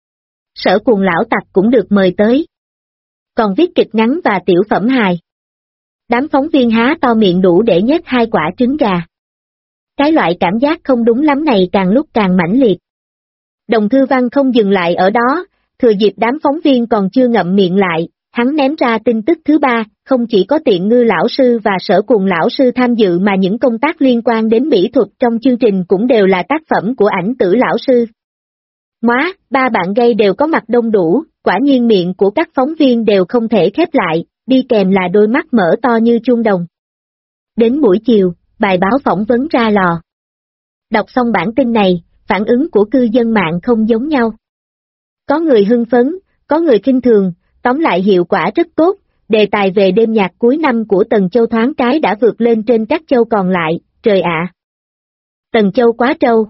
Sở Cuồng lão tặc cũng được mời tới. Còn viết kịch ngắn và tiểu phẩm hài. Đám phóng viên há to miệng đủ để nhét 2 quả trứng gà. Cái loại cảm giác không đúng lắm này càng lúc càng mãnh liệt. Đồng Thư Văn không dừng lại ở đó, thừa dịp đám phóng viên còn chưa ngậm miệng lại. Hắn ném ra tin tức thứ 3, không chỉ có Tiện Ngư lão sư và Sở Cuồng lão sư tham dự mà những công tác liên quan đến mỹ thuật trong chương trình cũng đều là tác phẩm của Ảnh Tử lão sư. Móa, 3 bạn gay đều có mặt đông đủ, quả nhiên miệng của các phóng viên đều không thể khép lại, đi kèm là đôi mắt mở to như chuông đồng. Đến buổi chiều, bài báo phỏng vấn ra lò. Đọc xong bản tin này, phản ứng của cư dân mạng không giống nhau. Có người hưng phấn, có người khinh thường. Tóm lại hiệu quả rất tốt, đề tài về đêm nhạc cuối năm của Tần Châu thoáng cái đã vượt lên trên các châu còn lại, trời ạ. Tần Châu quá trâu.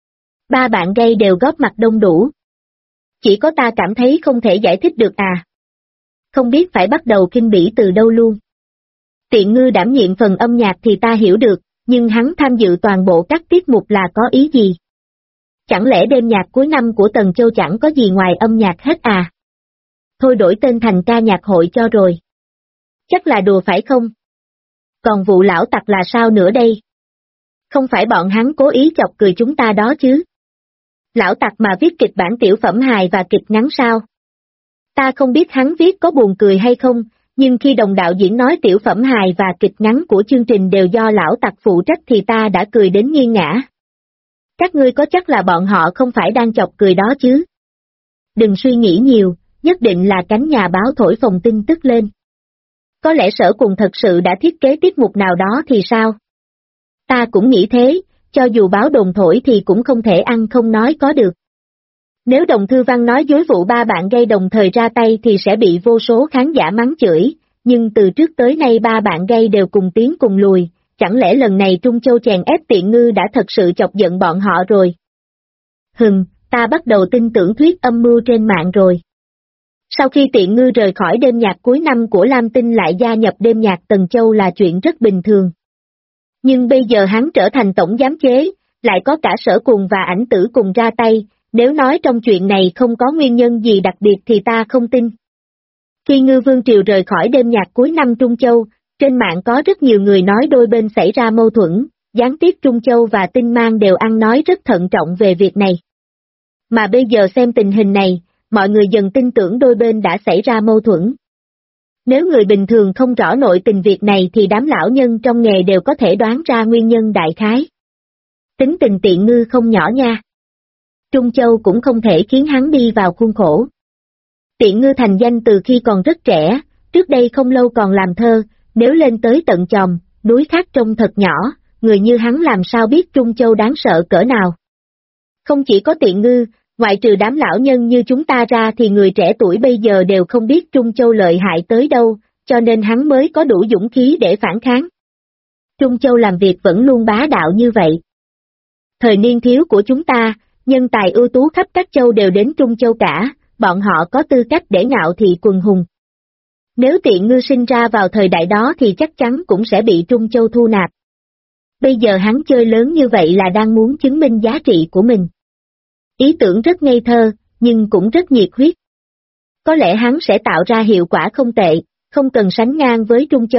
3 bạn gay đều góp mặt đông đủ. Chỉ có ta cảm thấy không thể giải thích được à. Không biết phải bắt đầu khinh bỉ từ đâu luôn. Tiện Ngư đảm nhiệm phần âm nhạc thì ta hiểu được, nhưng hắn tham dự toàn bộ các tiết mục là có ý gì? Chẳng lẽ đêm nhạc cuối năm của Tần Châu chẳng có gì ngoài âm nhạc hết à? Thôi đổi tên thành ca nhạc hội cho rồi. Chắc là đùa phải không? Còn vụ lão tặc là sao nữa đây? Không phải bọn hắn cố ý chọc cười chúng ta đó chứ? Lão tặc mà viết kịch bản tiểu phẩm hài và kịch ngắn sao? Ta không biết hắn viết có buồn cười hay không, nhưng khi đồng đạo diễn nói tiểu phẩm hài và kịch ngắn của chương trình đều do lão tặc phụ trách thì ta đã cười đến nghiêng ngã. Các ngươi có chắc là bọn họ không phải đang chọc cười đó chứ? Đừng suy nghĩ nhiều. Nhất định là cánh nhà báo thổi phồng tin tức lên. Có lẽ Sở Cuồng thật sự đã thiết kế tiết mục nào đó thì sao? Ta cũng nghĩ thế, cho dù báo đồn thổi thì cũng không thể ăn không nói có được. Nếu Đồng Thư Văn nói dối vụ 3 bạn gay đồng thời ra tay thì sẽ bị vô số khán giả mắng chửi, nhưng từ trước tới nay 3 bạn gay đều cùng tiến cùng lùi, chẳng lẽ lần này Trung Châu chèn ép Tiện Ngư đã thật sự chọc giận bọn họ rồi? Ta bắt đầu tin tưởng thuyết âm mưu trên mạng rồi. Sau khi Tiện Ngư rời khỏi đêm nhạc cuối năm của Lam Tinh lại gia nhập đêm nhạc Tần Châu là chuyện rất bình thường. Nhưng bây giờ hắn trở thành tổng giám chế, lại có cả Sở Cuồng và Ảnh Tử cùng ra tay, nếu nói trong chuyện này không có nguyên nhân gì đặc biệt thì ta không tin. Khi Ngư Vương Triều rời khỏi đêm nhạc cuối năm Trung Châu, trên mạng có rất nhiều người nói đôi bên xảy ra mâu thuẫn, gián tiếp Trung Châu và Tinh Mang đều ăn nói rất thận trọng về việc này. Mà bây giờ xem tình hình này, mọi người dần tin tưởng đôi bên đã xảy ra mâu thuẫn. Nếu người bình thường không rõ nội tình việc này thì đám lão nhân trong nghề đều có thể đoán ra nguyên nhân đại khái. Tính tình Tiện Ngư không nhỏ nha. Trung Châu cũng không thể khiến hắn đi vào khuôn khổ. Tiện Ngư thành danh từ khi còn rất trẻ, trước đây không lâu còn làm thơ, nếu lên tới tận chòm, núi khác trông thật nhỏ, người như hắn làm sao biết Trung Châu đáng sợ cỡ nào. Không chỉ có Tiện Ngư, ngoại trừ đám lão nhân như chúng ta ra thì người trẻ tuổi bây giờ đều không biết Trung Châu lợi hại tới đâu, cho nên hắn mới có đủ dũng khí để phản kháng. Trung Châu làm việc vẫn luôn bá đạo như vậy. Thời niên thiếu của chúng ta, nhân tài ưu tú khắp các châu đều đến Trung Châu cả, bọn họ có tư cách để ngạo thị quần hùng. Nếu Tiện Ngư sinh ra vào thời đại đó thì chắc chắn cũng sẽ bị Trung Châu thu nạp. Bây giờ hắn chơi lớn như vậy là đang muốn chứng minh giá trị của mình. Ý tưởng rất ngây thơ, nhưng cũng rất nhiệt huyết. Có lẽ hắn sẽ tạo ra hiệu quả không tệ, không cần sánh ngang với Trung Châu,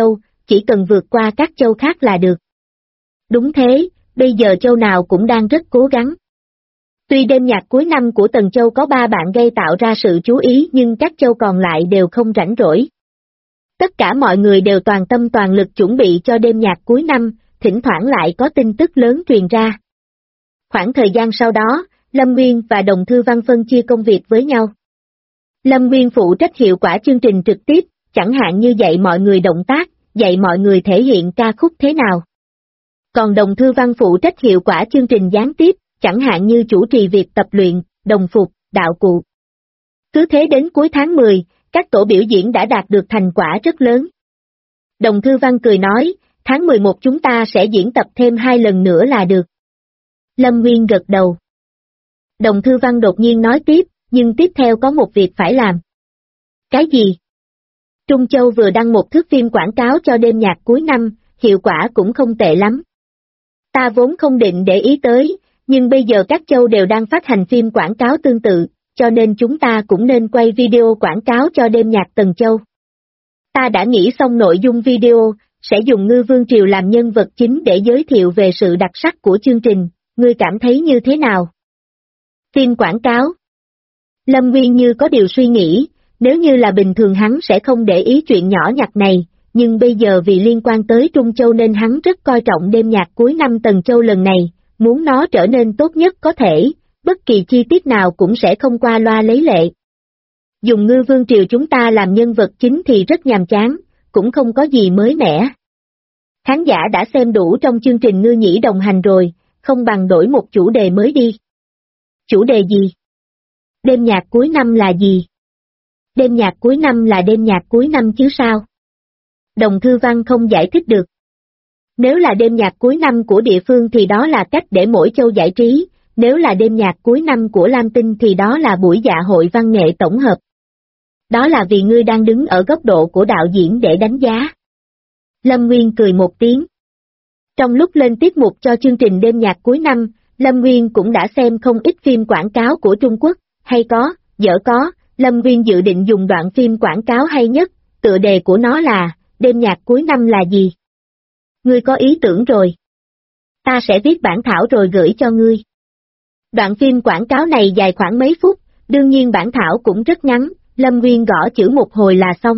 chỉ cần vượt qua các châu khác là được. Đúng thế, bây giờ châu nào cũng đang rất cố gắng. Tuy đêm nhạc cuối năm của Tần Châu có 3 bạn gây tạo ra sự chú ý nhưng các châu còn lại đều không rảnh rỗi. Tất cả mọi người đều toàn tâm toàn lực chuẩn bị cho đêm nhạc cuối năm, thỉnh thoảng lại có tin tức lớn truyền ra. Khoảng thời gian sau đó, Lâm Nguyên và Đồng Thư Văn phân chia công việc với nhau. Lâm Nguyên phụ trách hiệu quả chương trình trực tiếp, chẳng hạn như dạy mọi người động tác, dạy mọi người thể hiện ca khúc thế nào. Còn Đồng Thư Văn phụ trách hiệu quả chương trình gián tiếp, chẳng hạn như chủ trì việc tập luyện, đồng phục, đạo cụ. Cứ thế đến cuối tháng 10, các tổ biểu diễn đã đạt được thành quả rất lớn. Đồng Thư Văn cười nói, tháng 11 chúng ta sẽ diễn tập thêm 2 lần nữa là được. Lâm Nguyên gật đầu. Đồng Thư Văn đột nhiên nói tiếp, nhưng tiếp theo có một việc phải làm. Cái gì? Trung Châu vừa đăng một thước phim quảng cáo cho đêm nhạc cuối năm, hiệu quả cũng không tệ lắm. Ta vốn không định để ý tới, nhưng bây giờ các châu đều đang phát hành phim quảng cáo tương tự, cho nên chúng ta cũng nên quay video quảng cáo cho đêm nhạc Tần Châu. Ta đã nghĩ xong nội dung video, sẽ dùng Ngư Vương Triều làm nhân vật chính để giới thiệu về sự đặc sắc của chương trình, ngươi cảm thấy như thế nào? Phim quảng cáo. Lâm Nguyên như có điều suy nghĩ, nếu như là bình thường hắn sẽ không để ý chuyện nhỏ nhặt này, nhưng bây giờ vì liên quan tới Trung Châu nên hắn rất coi trọng đêm nhạc cuối năm Tần Châu lần này, muốn nó trở nên tốt nhất có thể, bất kỳ chi tiết nào cũng sẽ không qua loa lấy lệ. Dùng Ngư Vương Triều chúng ta làm nhân vật chính thì rất nhàm chán, cũng không có gì mới mẻ. Khán giả đã xem đủ trong chương trình Ngư Nhĩ đồng hành rồi, không bằng đổi một chủ đề mới đi. Chủ đề gì? Đêm nhạc cuối năm là gì? Đêm nhạc cuối năm là đêm nhạc cuối năm chứ sao? Đồng Thư Văn không giải thích được. Nếu là đêm nhạc cuối năm của địa phương thì đó là cách để mỗi châu giải trí, nếu là đêm nhạc cuối năm của Lam Tinh thì đó là buổi dạ hội văn nghệ tổng hợp. Đó là vì ngươi đang đứng ở góc độ của đạo diễn để đánh giá. Lâm Nguyên cười một tiếng. Trong lúc lên tiết mục cho chương trình đêm nhạc cuối năm, Lâm Nguyên cũng đã xem không ít phim quảng cáo của Trung Quốc, hay có, dở có, Lâm Nguyên dự định dùng đoạn phim quảng cáo hay nhất, tựa đề của nó là, đêm nhạc cuối năm là gì? Ngươi có ý tưởng rồi. Ta sẽ viết bản thảo rồi gửi cho ngươi. Đoạn phim quảng cáo này dài khoảng mấy phút, đương nhiên bản thảo cũng rất ngắn, Lâm Nguyên gõ chữ một hồi là xong.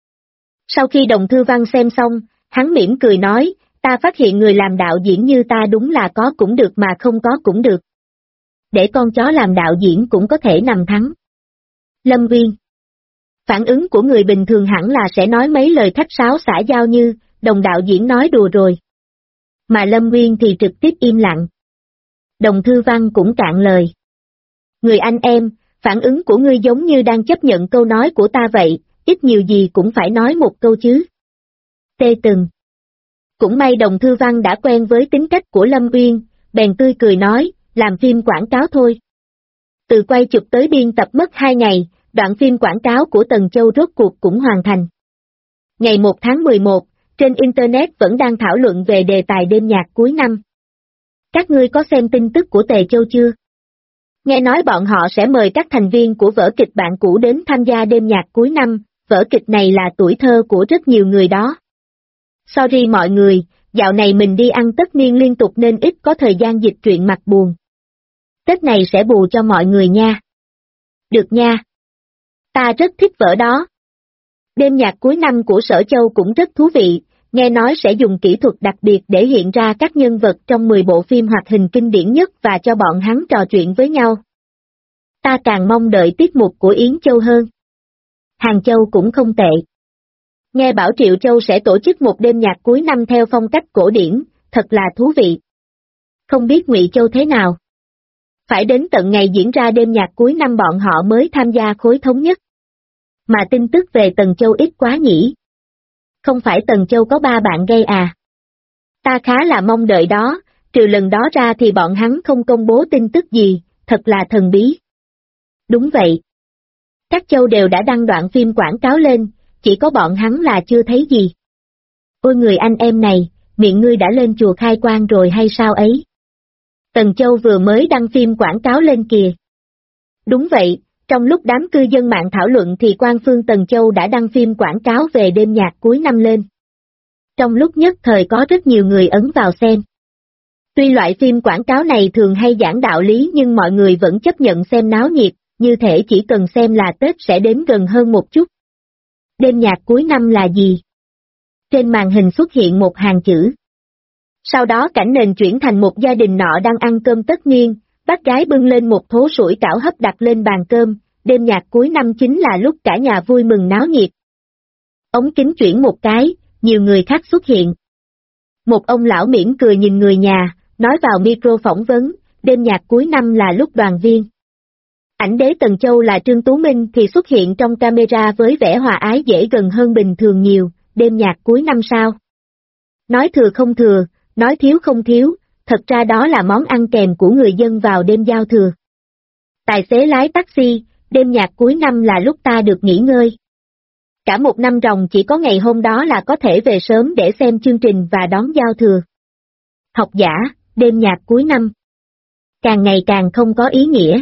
Sau khi Đồng Thư Văn xem xong, hắn mỉm cười nói, ta phát hiện người làm đạo diễn như ta đúng là có cũng được mà không có cũng được. Để con chó làm đạo diễn cũng có thể nằm thắng. Lâm Nguyên. Phản ứng của người bình thường hẳn là sẽ nói mấy lời khách sáo xã giao như, Đồng đạo diễn nói đùa rồi. Mà Lâm Nguyên thì trực tiếp im lặng. Đồng Thư Văn cũng cạn lời. Người anh em, phản ứng của ngươi giống như đang chấp nhận câu nói của ta vậy, ít nhiều gì cũng phải nói một câu chứ. Tê Từng. Cũng may Đồng Thư Văn đã quen với tính cách của Lâm Uyên, bèn tươi cười nói, làm phim quảng cáo thôi. Từ quay chụp tới biên tập mất 2 ngày, đoạn phim quảng cáo của Tần Châu rốt cuộc cũng hoàn thành. Ngày 1 tháng 11, trên Internet vẫn đang thảo luận về đề tài đêm nhạc cuối năm. Các ngươi có xem tin tức của Tề Châu chưa? Nghe nói bọn họ sẽ mời các thành viên của vở kịch bạn cũ đến tham gia đêm nhạc cuối năm, vở kịch này là tuổi thơ của rất nhiều người đó. Sorry mọi người, dạo này mình đi ăn tất niên liên tục nên ít có thời gian dịch truyện mặt buồn. Tết này sẽ bù cho mọi người nha. Được nha. Ta rất thích vở đó. Đêm nhạc cuối năm của Sở Châu cũng rất thú vị, nghe nói sẽ dùng kỹ thuật đặc biệt để hiện ra các nhân vật trong 10 bộ phim hoạt hình kinh điển nhất và cho bọn hắn trò chuyện với nhau. Ta càng mong đợi tiết mục của Yến Châu hơn. Hàng Châu cũng không tệ. Nghe bảo Triệu Châu sẽ tổ chức một đêm nhạc cuối năm theo phong cách cổ điển, thật là thú vị. Không biết Ngụy Châu thế nào? Phải đến tận ngày diễn ra đêm nhạc cuối năm bọn họ mới tham gia khối thống nhất. Mà tin tức về Tần Châu ít quá nhỉ? Không phải Tần Châu có 3 bạn gay à? Ta khá là mong đợi đó, trừ lần đó ra thì bọn hắn không công bố tin tức gì, thật là thần bí. Đúng vậy. Các châu đều đã đăng đoạn phim quảng cáo lên, chỉ có bọn hắn là chưa thấy gì. Ôi người anh em này, miệng ngươi đã lên chùa khai quan rồi hay sao ấy? Tần Châu vừa mới đăng phim quảng cáo lên kìa. Đúng vậy, trong lúc đám cư dân mạng thảo luận thì quan phương Tần Châu đã đăng phim quảng cáo về đêm nhạc cuối năm lên. Trong lúc nhất thời có rất nhiều người ấn vào xem. Tuy loại phim quảng cáo này thường hay giảng đạo lý nhưng mọi người vẫn chấp nhận xem náo nhiệt, như thể chỉ cần xem là Tết sẽ đến gần hơn một chút. Đêm nhạc cuối năm là gì? Trên màn hình xuất hiện một hàng chữ. Sau đó cảnh nền chuyển thành một gia đình nọ đang ăn cơm tất niên, bác gái bưng lên một thố sủi cảo hấp đặt lên bàn cơm, đêm nhạc cuối năm chính là lúc cả nhà vui mừng náo nhiệt. Ống kính chuyển một cái, nhiều người khác xuất hiện. Một ông lão mỉm cười nhìn người nhà, nói vào micro phỏng vấn, đêm nhạc cuối năm là lúc đoàn viên. Ảnh đế Tần Châu là Trương Tú Minh thì xuất hiện trong camera với vẻ hòa ái dễ gần hơn bình thường nhiều, đêm nhạc cuối năm sao? Nói thừa không thừa, nói thiếu không thiếu, thật ra đó là món ăn kèm của người dân vào đêm giao thừa. Tài xế lái taxi, đêm nhạc cuối năm là lúc ta được nghỉ ngơi. Cả một năm ròng chỉ có ngày hôm đó là có thể về sớm để xem chương trình và đón giao thừa. Học giả, đêm nhạc cuối năm. Càng ngày càng không có ý nghĩa.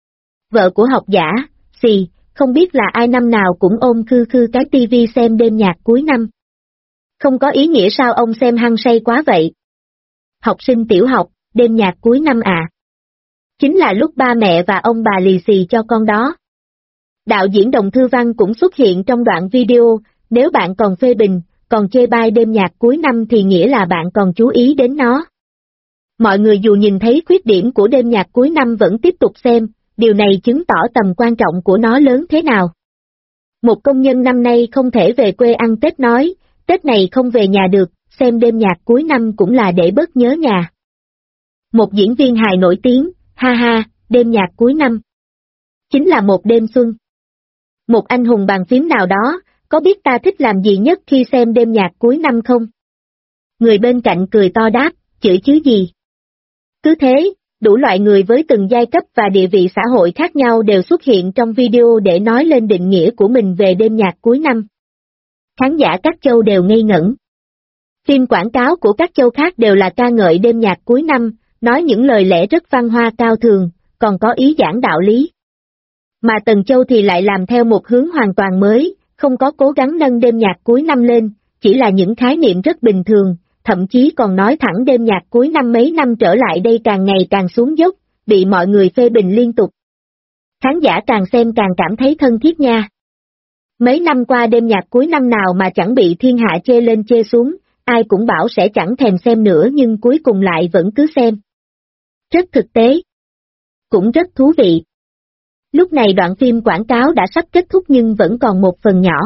Vợ của học giả, xì, không biết là ai năm nào cũng ôm khư khư cái tivi xem đêm nhạc cuối năm. Không có ý nghĩa sao ông xem hăng say quá vậy? Học sinh tiểu học, đêm nhạc cuối năm à? Chính là lúc ba mẹ và ông bà lì xì cho con đó. Đạo diễn Đồng Thư Văn cũng xuất hiện trong đoạn video, nếu bạn còn phê bình, còn chê bai đêm nhạc cuối năm thì nghĩa là bạn còn chú ý đến nó. Mọi người dù nhìn thấy khuyết điểm của đêm nhạc cuối năm vẫn tiếp tục xem, điều này chứng tỏ tầm quan trọng của nó lớn thế nào. Một công nhân năm nay không thể về quê ăn Tết nói, Tết này không về nhà được, xem đêm nhạc cuối năm cũng là để bớt nhớ nhà. Một diễn viên hài nổi tiếng, ha ha, đêm nhạc cuối năm. Chính là một đêm xuân. Một anh hùng bàn phím nào đó, có biết ta thích làm gì nhất khi xem đêm nhạc cuối năm không? Người bên cạnh cười to đáp, chửi chứ gì? Cứ thế, đủ loại người với từng giai cấp và địa vị xã hội khác nhau đều xuất hiện trong video để nói lên định nghĩa của mình về đêm nhạc cuối năm. Khán giả các châu đều ngây ngẩn. Phim quảng cáo của các châu khác đều là ca ngợi đêm nhạc cuối năm, nói những lời lẽ rất văn hoa cao thường, còn có ý giảng đạo lý. Mà Tần Châu thì lại làm theo một hướng hoàn toàn mới, không có cố gắng nâng đêm nhạc cuối năm lên, chỉ là những khái niệm rất bình thường, thậm chí còn nói thẳng đêm nhạc cuối năm mấy năm trở lại đây càng ngày càng xuống dốc, bị mọi người phê bình liên tục. Khán giả càng xem càng cảm thấy thân thiết nha. Mấy năm qua đêm nhạc cuối năm nào mà chẳng bị thiên hạ chê lên chê xuống, ai cũng bảo sẽ chẳng thèm xem nữa nhưng cuối cùng lại vẫn cứ xem. Rất thực tế. Cũng rất thú vị. Lúc này đoạn phim quảng cáo đã sắp kết thúc nhưng vẫn còn một phần nhỏ.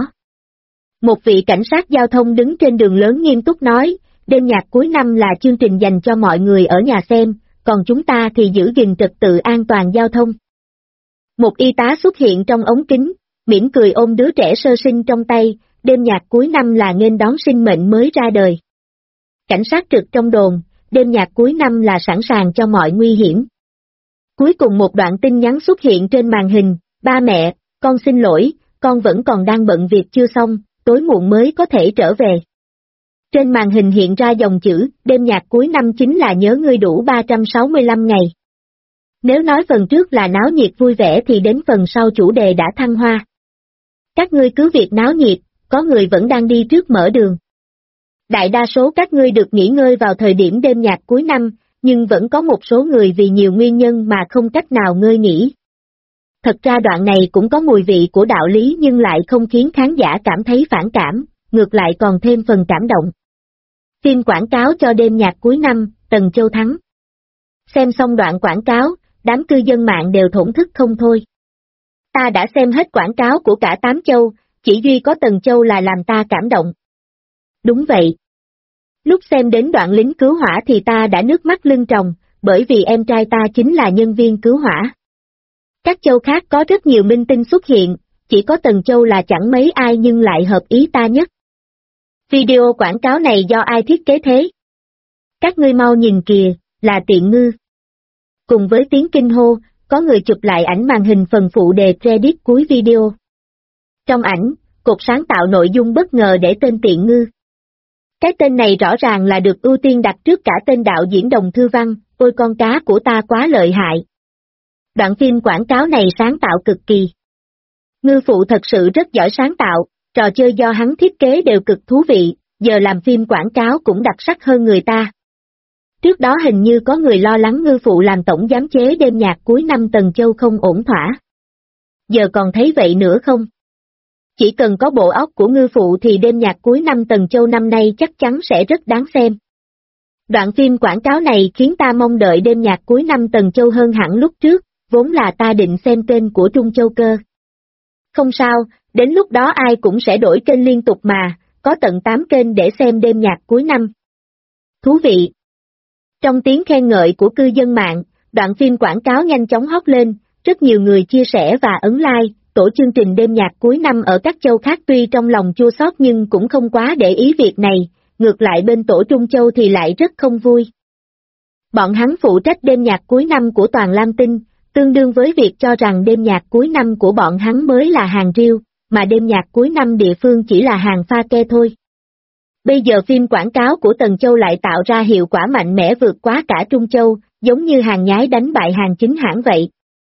Một vị cảnh sát giao thông đứng trên đường lớn nghiêm túc nói, đêm nhạc cuối năm là chương trình dành cho mọi người ở nhà xem, còn chúng ta thì giữ gìn trật tự an toàn giao thông. Một y tá xuất hiện trong ống kính, mỉm cười ôm đứa trẻ sơ sinh trong tay, đêm nhạc cuối năm là nghênh đón sinh mệnh mới ra đời. Cảnh sát trực trong đồn, đêm nhạc cuối năm là sẵn sàng cho mọi nguy hiểm. Cuối cùng một đoạn tin nhắn xuất hiện trên màn hình, ba mẹ, con xin lỗi, con vẫn còn đang bận việc chưa xong, tối muộn mới có thể trở về. Trên màn hình hiện ra dòng chữ, đêm nhạc cuối năm chính là nhớ ngươi đủ 365 ngày. Nếu nói phần trước là náo nhiệt vui vẻ thì đến phần sau chủ đề đã thăng hoa. Các ngươi cứ việc náo nhiệt, có người vẫn đang đi trước mở đường. Đại đa số các ngươi được nghỉ ngơi vào thời điểm đêm nhạc cuối năm, nhưng vẫn có một số người vì nhiều nguyên nhân mà không cách nào ngơi nghỉ. Thật ra đoạn này cũng có mùi vị của đạo lý nhưng lại không khiến khán giả cảm thấy phản cảm, ngược lại còn thêm phần cảm động. Phim quảng cáo cho đêm nhạc cuối năm, Tần Châu thắng. Xem xong đoạn quảng cáo, đám cư dân mạng đều thổn thức không thôi. Ta đã xem hết quảng cáo của cả 8 châu, chỉ duy có Tần Châu là làm ta cảm động. Đúng vậy. Lúc xem đến đoạn lính cứu hỏa thì ta đã nước mắt lưng tròng, bởi vì em trai ta chính là nhân viên cứu hỏa. Các châu khác có rất nhiều minh tinh xuất hiện, chỉ có Tần Châu là chẳng mấy ai nhưng lại hợp ý ta nhất. Video quảng cáo này do ai thiết kế thế? Các ngươi mau nhìn kìa, là Tiện Ngư. Cùng với tiếng kinh hô, có người chụp lại ảnh màn hình phần phụ đề credit cuối video. Trong ảnh, cột sáng tạo nội dung bất ngờ để tên Tiện Ngư. Cái tên này rõ ràng là được ưu tiên đặt trước cả tên đạo diễn Đồng Thư Văn, ôi con cá của ta quá lợi hại. Đoạn phim quảng cáo này sáng tạo cực kỳ. Ngư phụ thật sự rất giỏi sáng tạo, trò chơi do hắn thiết kế đều cực thú vị, giờ làm phim quảng cáo cũng đặc sắc hơn người ta. Trước đó hình như có người lo lắng Ngư Phụ làm tổng giám chế đêm nhạc cuối năm Tần Châu không ổn thỏa. Giờ còn thấy vậy nữa không? Chỉ cần có bộ óc của Ngư Phụ thì đêm nhạc cuối năm Tần Châu năm nay chắc chắn sẽ rất đáng xem. Đoạn phim quảng cáo này khiến ta mong đợi đêm nhạc cuối năm Tần Châu hơn hẳn lúc trước, vốn là ta định xem kênh của Trung Châu cơ. Không sao, đến lúc đó ai cũng sẽ đổi kênh liên tục mà, có tận 8 kênh để xem đêm nhạc cuối năm. Thú vị! Trong tiếng khen ngợi của cư dân mạng, đoạn phim quảng cáo nhanh chóng hot lên, rất nhiều người chia sẻ và ấn like. Tổ chương trình đêm nhạc cuối năm ở các châu khác tuy trong lòng chua xót nhưng cũng không quá để ý việc này, ngược lại bên tổ Trung Châu thì lại rất không vui. Bọn hắn phụ trách đêm nhạc cuối năm của toàn Lam Tinh, tương đương với việc cho rằng đêm nhạc cuối năm của bọn hắn mới là hàng riêu, mà đêm nhạc cuối năm địa phương chỉ là hàng pha ke thôi. Bây giờ phim quảng cáo của Tần Châu lại tạo ra hiệu quả mạnh mẽ vượt quá cả Trung Châu, giống như hàng nhái đánh bại hàng chính hãng vậy.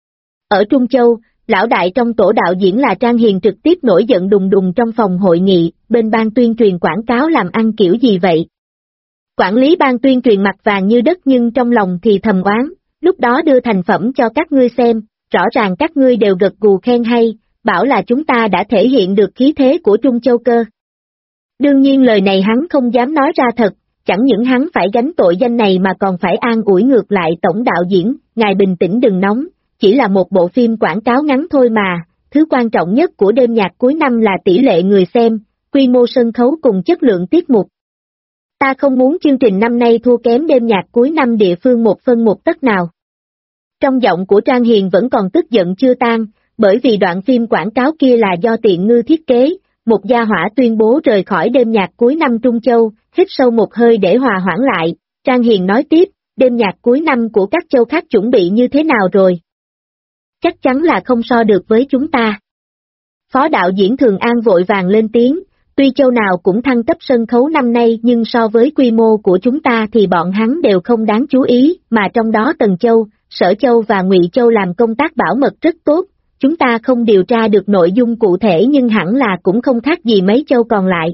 Ở Trung Châu, lão đại trong tổ đạo diễn là Trang Hiền trực tiếp nổi giận đùng đùng trong phòng hội nghị, bên ban tuyên truyền quảng cáo làm ăn kiểu gì vậy? Quản lý ban tuyên truyền mặt vàng như đất nhưng trong lòng thì thầm oán, lúc đó đưa thành phẩm cho các ngươi xem, rõ ràng các ngươi đều gật gù khen hay, bảo là chúng ta đã thể hiện được khí thế của Trung Châu cơ. Đương nhiên lời này hắn không dám nói ra thật, chẳng những hắn phải gánh tội danh này mà còn phải an ủi ngược lại tổng đạo diễn, ngài bình tĩnh đừng nóng. Chỉ là một bộ phim quảng cáo ngắn thôi mà, thứ quan trọng nhất của đêm nhạc cuối năm là tỷ lệ người xem, quy mô sân khấu cùng chất lượng tiết mục. Ta không muốn chương trình năm nay thua kém đêm nhạc cuối năm địa phương một phân một tấc nào. Trong giọng của Trang Hiền vẫn còn tức giận chưa tan, bởi vì đoạn phim quảng cáo kia là do Tiện Ngư thiết kế, một gia hỏa tuyên bố rời khỏi đêm nhạc cuối năm Trung Châu, hít sâu một hơi để hòa hoãn lại, Trang Hiền nói tiếp, đêm nhạc cuối năm của các châu khác chuẩn bị như thế nào rồi? Chắc chắn là không so được với chúng ta. Phó đạo diễn Thường An vội vàng lên tiếng, tuy châu nào cũng thăng cấp sân khấu năm nay nhưng so với quy mô của chúng ta thì bọn hắn đều không đáng chú ý, mà trong đó Tần Châu, Sở Châu và Ngụy Châu làm công tác bảo mật rất tốt, chúng ta không điều tra được nội dung cụ thể nhưng hẳn là cũng không khác gì mấy châu còn lại.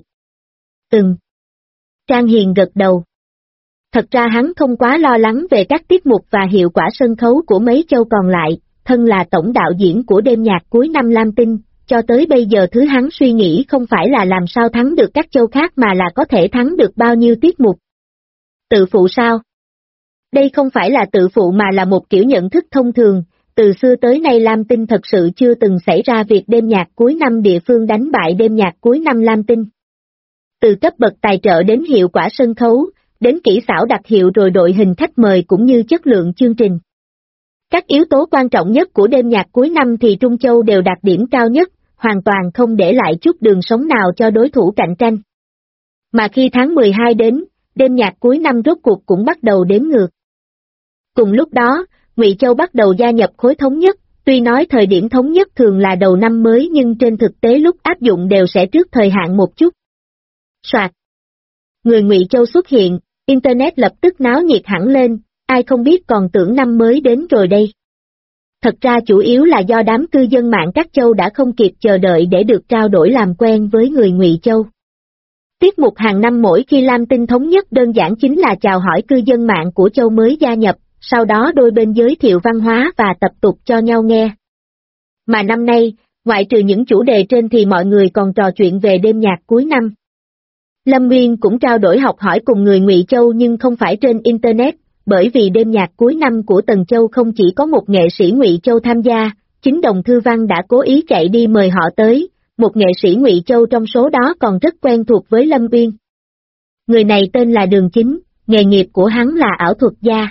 Trang Hiền gật đầu. Thật ra hắn không quá lo lắng về các tiết mục và hiệu quả sân khấu của mấy châu còn lại. Thân là tổng đạo diễn của đêm nhạc cuối năm Lam Tinh, cho tới bây giờ thứ hắn suy nghĩ không phải là làm sao thắng được các châu khác mà là có thể thắng được bao nhiêu tiết mục. Tự phụ sao? Đây không phải là tự phụ mà là một kiểu nhận thức thông thường, từ xưa tới nay Lam Tinh thật sự chưa từng xảy ra việc đêm nhạc cuối năm địa phương đánh bại đêm nhạc cuối năm Lam Tinh. Từ cấp bậc tài trợ đến hiệu quả sân khấu, đến kỹ xảo đặt hiệu rồi đội hình khách mời cũng như chất lượng chương trình. Các yếu tố quan trọng nhất của đêm nhạc cuối năm thì Trung Châu đều đạt điểm cao nhất, hoàn toàn không để lại chút đường sống nào cho đối thủ cạnh tranh. Mà khi tháng 12 đến, đêm nhạc cuối năm rốt cuộc cũng bắt đầu đếm ngược. Cùng lúc đó, Ngụy Châu bắt đầu gia nhập khối thống nhất, tuy nói thời điểm thống nhất thường là đầu năm mới nhưng trên thực tế lúc áp dụng đều sẽ trước thời hạn một chút. Soạt. Người Ngụy Châu xuất hiện, Internet lập tức náo nhiệt hẳn lên. Ai không biết còn tưởng năm mới đến rồi đây. Thật ra chủ yếu là do đám cư dân mạng các châu đã không kịp chờ đợi để được trao đổi làm quen với người Ngụy Châu. Tiết mục hàng năm mỗi khi Lam Tinh thống nhất đơn giản chính là chào hỏi cư dân mạng của châu mới gia nhập, sau đó đôi bên giới thiệu văn hóa và tập tục cho nhau nghe. Mà năm nay, ngoại trừ những chủ đề trên thì mọi người còn trò chuyện về đêm nhạc cuối năm. Lâm Nguyên cũng trao đổi học hỏi cùng người Ngụy Châu nhưng không phải trên Internet. Bởi vì đêm nhạc cuối năm của Tần Châu không chỉ có một nghệ sĩ Ngụy Châu tham gia, chính Đồng Thư Văn đã cố ý chạy đi mời họ tới, một nghệ sĩ Ngụy Châu trong số đó còn rất quen thuộc với Lâm Uyên. Người này tên là Đường Chính, nghề nghiệp của hắn là ảo thuật gia.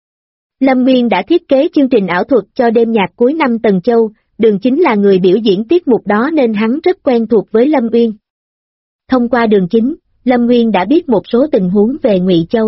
Lâm Uyên đã thiết kế chương trình ảo thuật cho đêm nhạc cuối năm Tần Châu, Đường Chính là người biểu diễn tiết mục đó nên hắn rất quen thuộc với Lâm Uyên. Thông qua Đường Chính, Lâm Uyên đã biết một số tình huống về Ngụy Châu.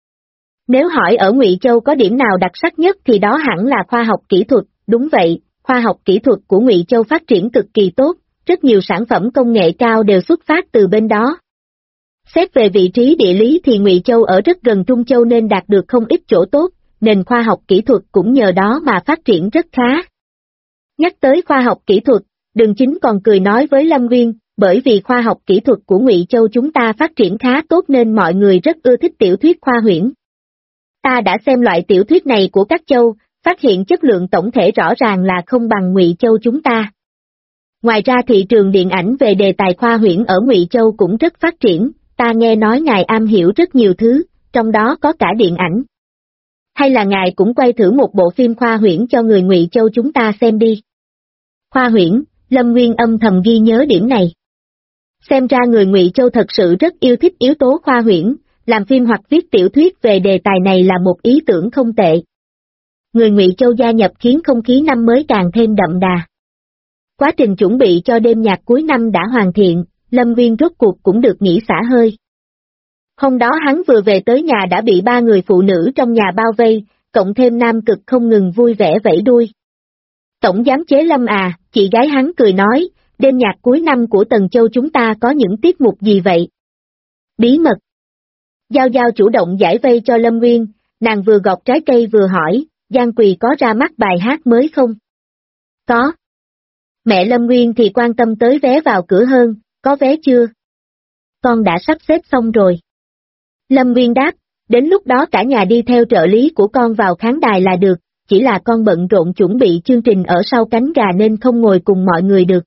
Nếu hỏi ở Ngụy Châu có điểm nào đặc sắc nhất thì đó hẳn là khoa học kỹ thuật, đúng vậy, khoa học kỹ thuật của Ngụy Châu phát triển cực kỳ tốt, rất nhiều sản phẩm công nghệ cao đều xuất phát từ bên đó. Xét về vị trí địa lý thì Ngụy Châu ở rất gần Trung Châu nên đạt được không ít chỗ tốt, nền khoa học kỹ thuật cũng nhờ đó mà phát triển rất khá. Nhắc tới khoa học kỹ thuật, Đường Chính còn cười nói với Lâm Nguyên, bởi vì khoa học kỹ thuật của Ngụy Châu chúng ta phát triển khá tốt nên mọi người rất ưa thích tiểu thuyết khoa huyễn. Ta đã xem loại tiểu thuyết này của các châu, phát hiện chất lượng tổng thể rõ ràng là không bằng Ngụy Châu chúng ta. Ngoài ra thị trường điện ảnh về đề tài khoa huyễn ở Ngụy Châu cũng rất phát triển, ta nghe nói ngài am hiểu rất nhiều thứ, trong đó có cả điện ảnh. Hay là ngài cũng quay thử một bộ phim khoa huyễn cho người Ngụy Châu chúng ta xem đi. Khoa huyễn, Lâm Nguyên âm thầm ghi nhớ điểm này. Xem ra người Ngụy Châu thật sự rất yêu thích yếu tố khoa huyễn, làm phim hoặc viết tiểu thuyết về đề tài này là một ý tưởng không tệ. Người Ngụy Châu gia nhập khiến không khí năm mới càng thêm đậm đà. Quá trình chuẩn bị cho đêm nhạc cuối năm đã hoàn thiện, Lâm Nguyên rốt cuộc cũng được nghỉ xả hơi. Hôm đó hắn vừa về tới nhà đã bị 3 người phụ nữ trong nhà bao vây, cộng thêm Nam Cực không ngừng vui vẻ vẫy đuôi. Tổng giám chế Lâm à, chị gái hắn cười nói, đêm nhạc cuối năm của Tần Châu chúng ta có những tiết mục gì vậy? Bí mật. Giao Giao chủ động giải vây cho Lâm Nguyên, nàng vừa gọt trái cây vừa hỏi, Giang Quỳ có ra mắt bài hát mới không? Có. Mẹ Lâm Nguyên thì quan tâm tới vé vào cửa hơn, có vé chưa? Con đã sắp xếp xong rồi. Lâm Nguyên đáp, đến lúc đó cả nhà đi theo trợ lý của con vào khán đài là được, chỉ là con bận rộn chuẩn bị chương trình ở sau cánh gà nên không ngồi cùng mọi người được.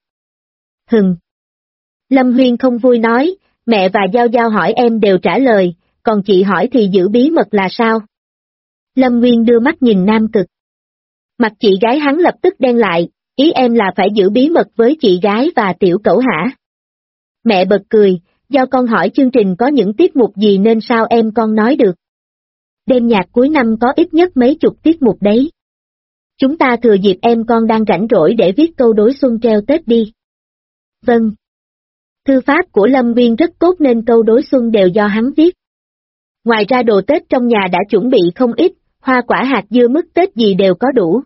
Lâm Huyên không vui nói, mẹ và Giao Giao hỏi em đều trả lời, còn chị hỏi thì giữ bí mật là sao? Lâm Nguyên đưa mắt nhìn Nam Cực. Mặt chị gái hắn lập tức đen lại, ý em là phải giữ bí mật với chị gái và tiểu cẩu hả? Mẹ bật cười, do con hỏi chương trình có những tiết mục gì nên sao em con nói được. Đêm nhạc cuối năm có ít nhất mấy chục tiết mục đấy. Chúng ta thừa dịp em con đang rảnh rỗi để viết câu đối xuân treo Tết đi. Vâng. Thư pháp của Lâm Nguyên rất tốt nên câu đối xuân đều do hắn viết. Ngoài ra đồ Tết trong nhà đã chuẩn bị không ít, hoa quả hạt dưa mứt Tết gì đều có đủ.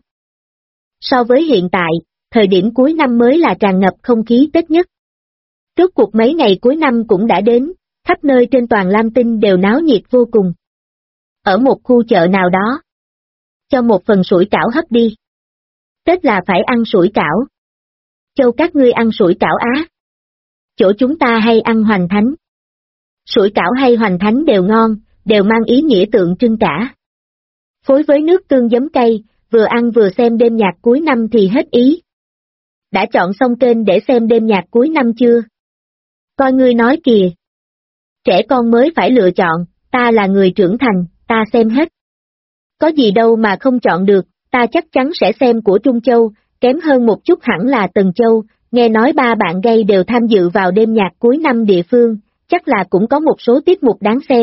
So với hiện tại, thời điểm cuối năm mới là tràn ngập không khí Tết nhất. Rốt cuộc mấy ngày cuối năm cũng đã đến, khắp nơi trên toàn Lam Tinh đều náo nhiệt vô cùng. Ở một khu chợ nào đó. Cho một phần sủi cảo hấp đi. Tết là phải ăn sủi cảo. Châu các ngươi ăn sủi cảo á. Chỗ chúng ta hay ăn hoành thánh. Sủi cảo hay hoành thánh đều ngon, đều mang ý nghĩa tượng trưng cả. Phối với nước tương giấm cay, vừa ăn vừa xem đêm nhạc cuối năm thì hết ý. Đã chọn xong kênh để xem đêm nhạc cuối năm chưa? Coi ngươi nói kìa. Trẻ con mới phải lựa chọn, ta là người trưởng thành, ta xem hết. Có gì đâu mà không chọn được, ta chắc chắn sẽ xem của Trung Châu, kém hơn một chút hẳn là Tần Châu, nghe nói 3 bạn gay đều tham dự vào đêm nhạc cuối năm địa phương, chắc là cũng có một số tiết mục đáng xem.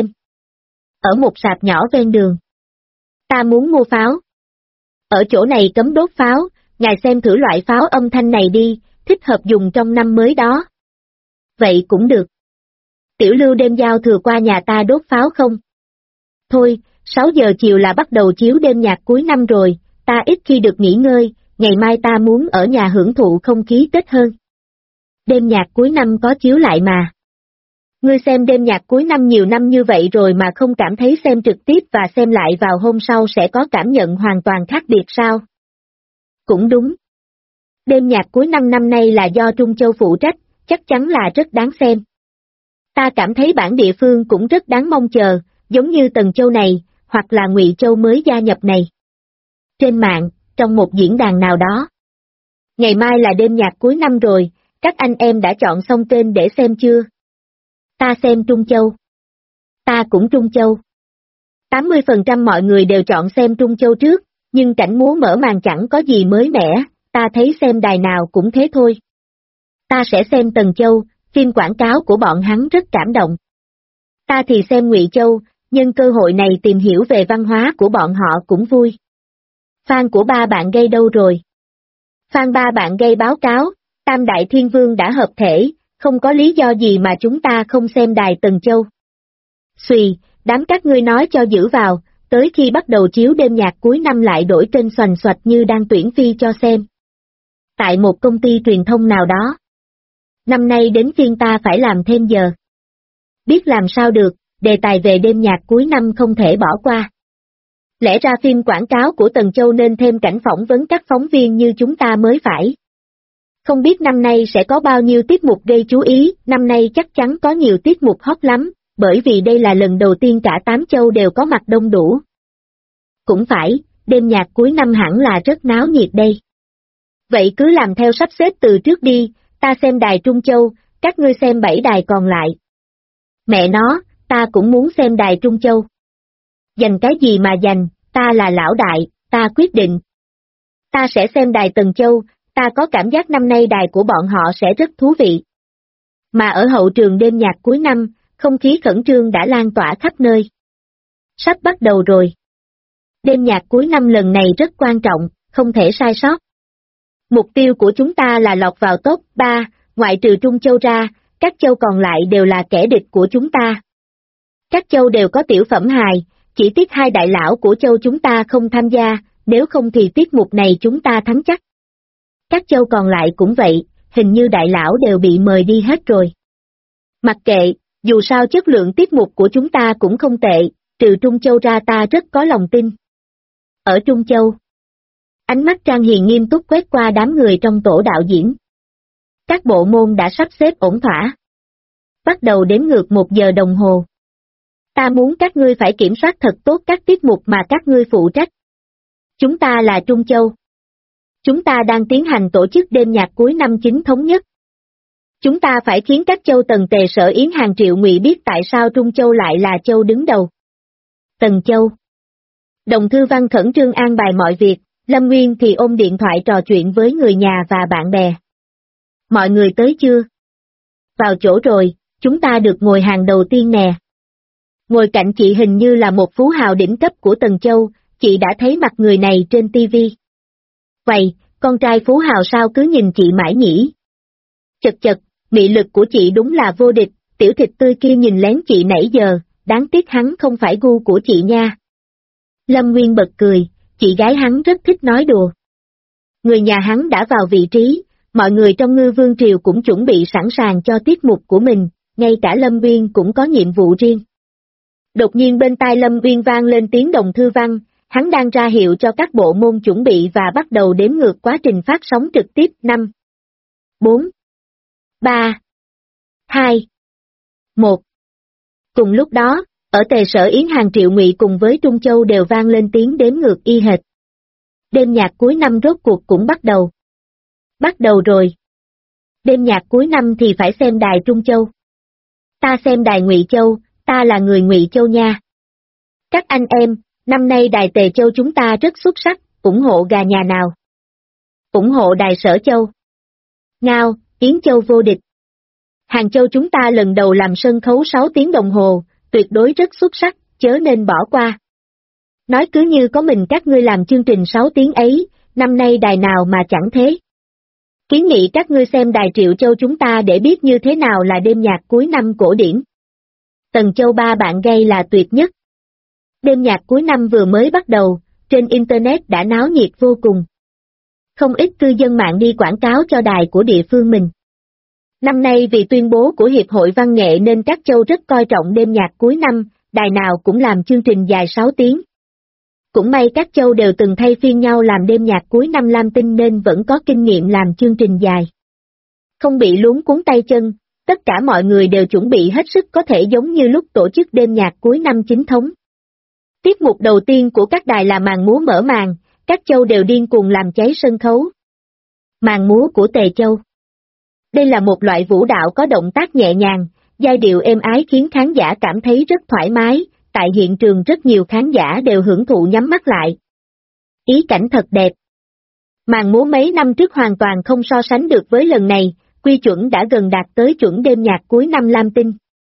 Ở một sạp nhỏ ven đường. Ta muốn mua pháo. Ở chỗ này cấm đốt pháo, ngài xem thử loại pháo âm thanh này đi, thích hợp dùng trong năm mới đó. Vậy cũng được. Tiểu Lưu đêm giao thừa qua nhà ta đốt pháo không? Thôi, 6 giờ chiều là bắt đầu chiếu đêm nhạc cuối năm rồi, ta ít khi được nghỉ ngơi, ngày mai ta muốn ở nhà hưởng thụ không khí Tết hơn. Đêm nhạc cuối năm có chiếu lại mà. Ngươi xem đêm nhạc cuối năm nhiều năm như vậy rồi mà không cảm thấy xem trực tiếp và xem lại vào hôm sau sẽ có cảm nhận hoàn toàn khác biệt sao? Cũng đúng. Đêm nhạc cuối năm năm nay là do Trung Châu phụ trách, chắc chắn là rất đáng xem. Ta cảm thấy bản địa phương cũng rất đáng mong chờ, giống như Tần Châu này, hoặc là Ngụy Châu mới gia nhập này. Trên mạng, trong một diễn đàn nào đó. Ngày mai là đêm nhạc cuối năm rồi, các anh em đã chọn xong kênh để xem chưa? Ta xem Trung Châu. Ta cũng Trung Châu. 80% mọi người đều chọn xem Trung Châu trước, nhưng cảnh múa mở màn chẳng có gì mới mẻ, ta thấy xem đài nào cũng thế thôi. Ta sẽ xem Tần Châu, phim quảng cáo của bọn hắn rất cảm động. Ta thì xem Ngụy Châu, nhân cơ hội này tìm hiểu về văn hóa của bọn họ cũng vui. Fan của 3 bạn gay đâu rồi? Fan 3 bạn gay báo cáo, Tam Đại Thiên Vương đã hợp thể, không có lý do gì mà chúng ta không xem đài Tần Châu. Xùy, đám các ngươi nói cho giữ vào, tới khi bắt đầu chiếu đêm nhạc cuối năm lại đổi tên xoành xoạch như đang tuyển phi cho xem. Tại một công ty truyền thông nào đó. Năm nay đến phiên ta phải làm thêm giờ. Biết làm sao được, đề tài về đêm nhạc cuối năm không thể bỏ qua. Lẽ ra phim quảng cáo của Tần Châu nên thêm cảnh phỏng vấn các phóng viên như chúng ta mới phải. Không biết năm nay sẽ có bao nhiêu tiết mục gây chú ý, năm nay chắc chắn có nhiều tiết mục hot lắm, bởi vì đây là lần đầu tiên cả 8 châu đều có mặt đông đủ. Cũng phải, đêm nhạc cuối năm hẳn là rất náo nhiệt đây. Vậy cứ làm theo sắp xếp từ trước đi, ta xem đài Trung Châu, các ngươi xem 7 đài còn lại. Mẹ nó, ta cũng muốn xem đài Trung Châu. Dành cái gì mà dành, ta là lão đại, ta quyết định. Ta sẽ xem đài Tần Châu, ta có cảm giác năm nay đài của bọn họ sẽ rất thú vị. Mà ở hậu trường đêm nhạc cuối năm, không khí khẩn trương đã lan tỏa khắp nơi. Sắp bắt đầu rồi. Đêm nhạc cuối năm lần này rất quan trọng, không thể sai sót. Mục tiêu của chúng ta là lọt vào top 3, ngoại trừ Trung Châu ra, các châu còn lại đều là kẻ địch của chúng ta. Các châu đều có tiểu phẩm hài, chỉ tiếc 2 đại lão của châu chúng ta không tham gia, nếu không thì tiết mục này chúng ta thắng chắc. Các châu còn lại cũng vậy, hình như đại lão đều bị mời đi hết rồi. Mặc kệ, dù sao chất lượng tiết mục của chúng ta cũng không tệ, trừ Trung Châu ra ta rất có lòng tin. Ở Trung Châu, ánh mắt Trang Hiền nghiêm túc quét qua đám người trong tổ đạo diễn. Các bộ môn đã sắp xếp ổn thỏa. Bắt đầu đếm ngược 1 giờ đồng hồ. Ta muốn các ngươi phải kiểm soát thật tốt các tiết mục mà các ngươi phụ trách. Chúng ta là Trung Châu. Chúng ta đang tiến hành tổ chức đêm nhạc cuối năm chính thống nhất. Chúng ta phải khiến các châu Tần Tề Sở Yến Hàng Triệu Ngụy biết tại sao Trung Châu lại là châu đứng đầu. Tần Châu. Đồng Thư Văn khẩn trương an bài mọi việc, Lâm Nguyên thì ôm điện thoại trò chuyện với người nhà và bạn bè. Mọi người tới chưa? Vào chỗ rồi, chúng ta được ngồi hàng đầu tiên nè. Ngồi cạnh chị hình như là một phú hào đỉnh cấp của Tần Châu, chị đã thấy mặt người này trên TV. Vậy, con trai phú hào sao cứ nhìn chị mãi nhỉ? Chật chật, mị lực của chị đúng là vô địch, tiểu thịt tươi kia nhìn lén chị nãy giờ, đáng tiếc hắn không phải gu của chị nha. Lâm Nguyên bật cười, chị gái hắn rất thích nói đùa. Người nhà hắn đã vào vị trí, mọi người trong Ngư Vương Triều cũng chuẩn bị sẵn sàng cho tiết mục của mình, ngay cả Lâm Nguyên cũng có nhiệm vụ riêng. Đột nhiên bên tai Lâm Nguyên vang lên tiếng Đồng Thư Văn, hắn đang ra hiệu cho các bộ môn chuẩn bị và bắt đầu đếm ngược quá trình phát sóng trực tiếp 5, 4, 3, 2, 1. Cùng lúc đó, ở Tề Sở Yến Hàng Triệu Ngụy cùng với Trung Châu đều vang lên tiếng đếm ngược y hệt. Đêm nhạc cuối năm rốt cuộc cũng bắt đầu. Bắt đầu rồi. Đêm nhạc cuối năm thì phải xem đài Trung Châu. Ta xem đài Ngụy Châu, ta là người Ngụy Châu nha. Các anh em, năm nay đài Tề Châu chúng ta rất xuất sắc, ủng hộ gà nhà nào? Ủng hộ đài Sở Châu. Ngao, Yến Châu vô địch. Hàng Châu chúng ta lần đầu làm sân khấu 6 tiếng đồng hồ, tuyệt đối rất xuất sắc, chớ nên bỏ qua. Nói cứ như có mình các ngươi làm chương trình 6 tiếng ấy, năm nay đài nào mà chẳng thế. Kiến nghị các ngươi xem đài Triệu Châu chúng ta để biết như thế nào là đêm nhạc cuối năm cổ điển. Tần Châu ba bạn gây là tuyệt nhất. Đêm nhạc cuối năm vừa mới bắt đầu, trên Internet đã náo nhiệt vô cùng. Không ít cư dân mạng đi quảng cáo cho đài của địa phương mình. Năm nay vì tuyên bố của Hiệp hội Văn nghệ nên các châu rất coi trọng đêm nhạc cuối năm, đài nào cũng làm chương trình dài 6 tiếng. Cũng may các châu đều từng thay phiên nhau làm đêm nhạc cuối năm Lam Tinh nên vẫn có kinh nghiệm làm chương trình dài. Không bị luống cuốn tay chân, tất cả mọi người đều chuẩn bị hết sức có thể giống như lúc tổ chức đêm nhạc cuối năm chính thống. Tiết mục đầu tiên của các đài là màn múa mở màn, các châu đều điên cuồng làm cháy sân khấu. Màn múa của Tề Châu. Đây là một loại vũ đạo có động tác nhẹ nhàng, giai điệu êm ái khiến khán giả cảm thấy rất thoải mái, tại hiện trường rất nhiều khán giả đều hưởng thụ nhắm mắt lại. Ý cảnh thật đẹp. Màn múa mấy năm trước hoàn toàn không so sánh được với lần này, quy chuẩn đã gần đạt tới chuẩn đêm nhạc cuối năm Lam Tinh.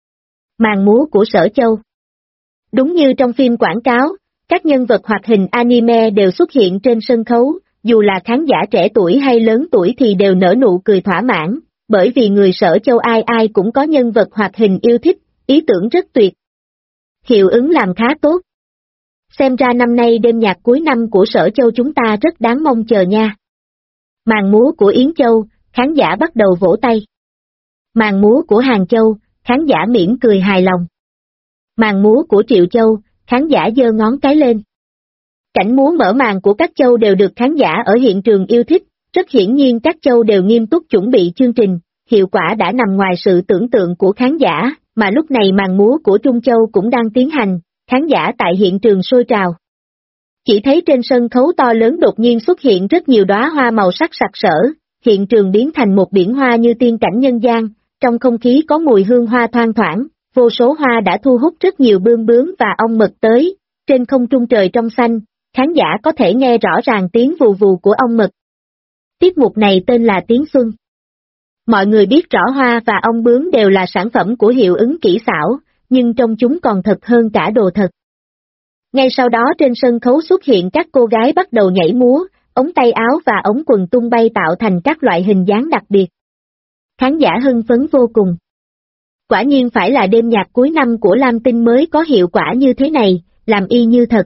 Màn múa của Sở Châu. Đúng như trong phim quảng cáo, các nhân vật hoạt hình anime đều xuất hiện trên sân khấu, dù là khán giả trẻ tuổi hay lớn tuổi thì đều nở nụ cười thỏa mãn, bởi vì người Sở Châu ai ai cũng có nhân vật hoạt hình yêu thích, ý tưởng rất tuyệt. Hiệu ứng làm khá tốt. Xem ra năm nay đêm nhạc cuối năm của Sở Châu chúng ta rất đáng mong chờ nha. Màn múa của Yến Châu, khán giả bắt đầu vỗ tay. Màn múa của Hàng Châu, khán giả mỉm cười hài lòng. Màn múa của Triệu Châu, khán giả giơ ngón cái lên. Cảnh múa mở màn của các châu đều được khán giả ở hiện trường yêu thích, Rất hiển nhiên các châu đều nghiêm túc chuẩn bị chương trình, hiệu quả đã nằm ngoài sự tưởng tượng của khán giả, mà lúc này màn múa của Trung Châu cũng đang tiến hành, khán giả tại hiện trường sôi trào. Chỉ thấy trên sân khấu to lớn đột nhiên xuất hiện rất nhiều đóa hoa màu sắc sặc sỡ, hiện trường biến thành một biển hoa như tiên cảnh nhân gian, trong không khí có mùi hương hoa thoang thoảng, vô số hoa đã thu hút rất nhiều bươm bướm và ong mật tới, trên không trung trời trong xanh, khán giả có thể nghe rõ ràng tiếng vù vù của ong mật. Tiết mục này tên là Tiếng Xuân. Mọi người biết rõ hoa và ong bướm đều là sản phẩm của hiệu ứng kỹ xảo, nhưng trong chúng còn thật hơn cả đồ thật. Ngay sau đó trên sân khấu xuất hiện các cô gái bắt đầu nhảy múa, ống tay áo và ống quần tung bay tạo thành các loại hình dáng đặc biệt. Khán giả hưng phấn vô cùng. Quả nhiên phải là đêm nhạc cuối năm của Lam Tinh mới có hiệu quả như thế này, làm y như thật.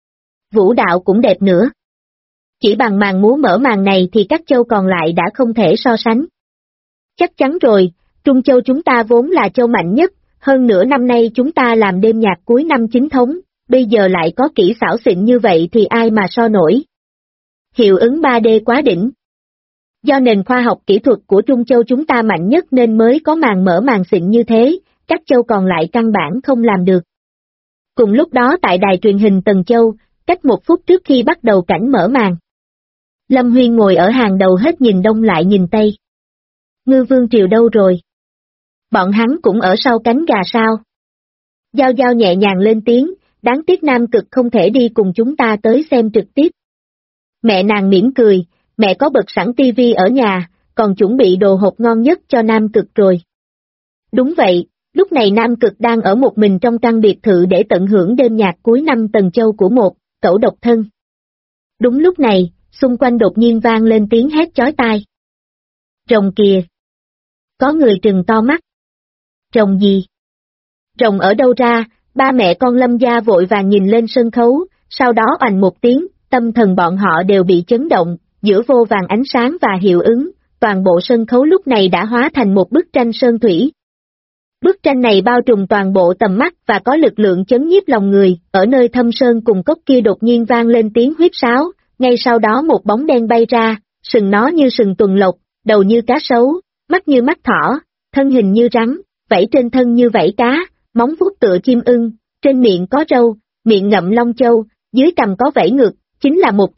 Vũ đạo cũng đẹp nữa. Chỉ bằng màn múa mở màn này thì các châu còn lại đã không thể so sánh. Chắc chắn rồi, Trung Châu chúng ta vốn là châu mạnh nhất, hơn nữa năm nay chúng ta làm đêm nhạc cuối năm chính thống, bây giờ lại có kỹ xảo xịn như vậy thì ai mà so nổi. Hiệu ứng 3D quá đỉnh. Do nền khoa học kỹ thuật của Trung Châu chúng ta mạnh nhất nên mới có màn mở màn xịn như thế, các châu còn lại căn bản không làm được. Cùng lúc đó tại đài truyền hình Tần Châu, cách 1 phút trước khi bắt đầu cảnh mở màn. Lâm Huyên ngồi ở hàng đầu hết nhìn đông lại nhìn tây. Ngư Vương Triều đâu rồi? Bọn hắn cũng ở sau cánh gà sao? Giao Giao nhẹ nhàng lên tiếng, đáng tiếc Nam Cực không thể đi cùng chúng ta tới xem trực tiếp. Mẹ nàng mỉm cười, mẹ có bật sẵn tivi ở nhà, còn chuẩn bị đồ hộp ngon nhất cho Nam Cực rồi. Đúng vậy, lúc này Nam Cực đang ở một mình trong căn biệt thự để tận hưởng đêm nhạc cuối năm Tần Châu của một cẩu độc thân. Đúng lúc này, xung quanh đột nhiên vang lên tiếng hét chói tai. Rồng kìa! Có người trừng to mắt. Rồng gì? Rồng ở đâu ra? Ba mẹ con Lâm gia vội vàng nhìn lên sân khấu, sau đó oành một tiếng, tâm thần bọn họ đều bị chấn động, giữa vô vàng ánh sáng và hiệu ứng, toàn bộ sân khấu lúc này đã hóa thành một bức tranh sơn thủy. Bức tranh này bao trùm toàn bộ tầm mắt và có lực lượng chấn nhiếp lòng người, ở nơi thâm sơn cùng cốc kia đột nhiên vang lên tiếng huýt sáo, ngay sau đó một bóng đen bay ra, sừng nó như sừng tuần lộc, đầu như cá sấu, mắt như mắt thỏ, thân hình như rắn, vảy trên thân như vảy cá, móng vuốt tựa chim ưng, trên miệng có râu, miệng ngậm long châu, dưới cằm có vảy ngực, chính là một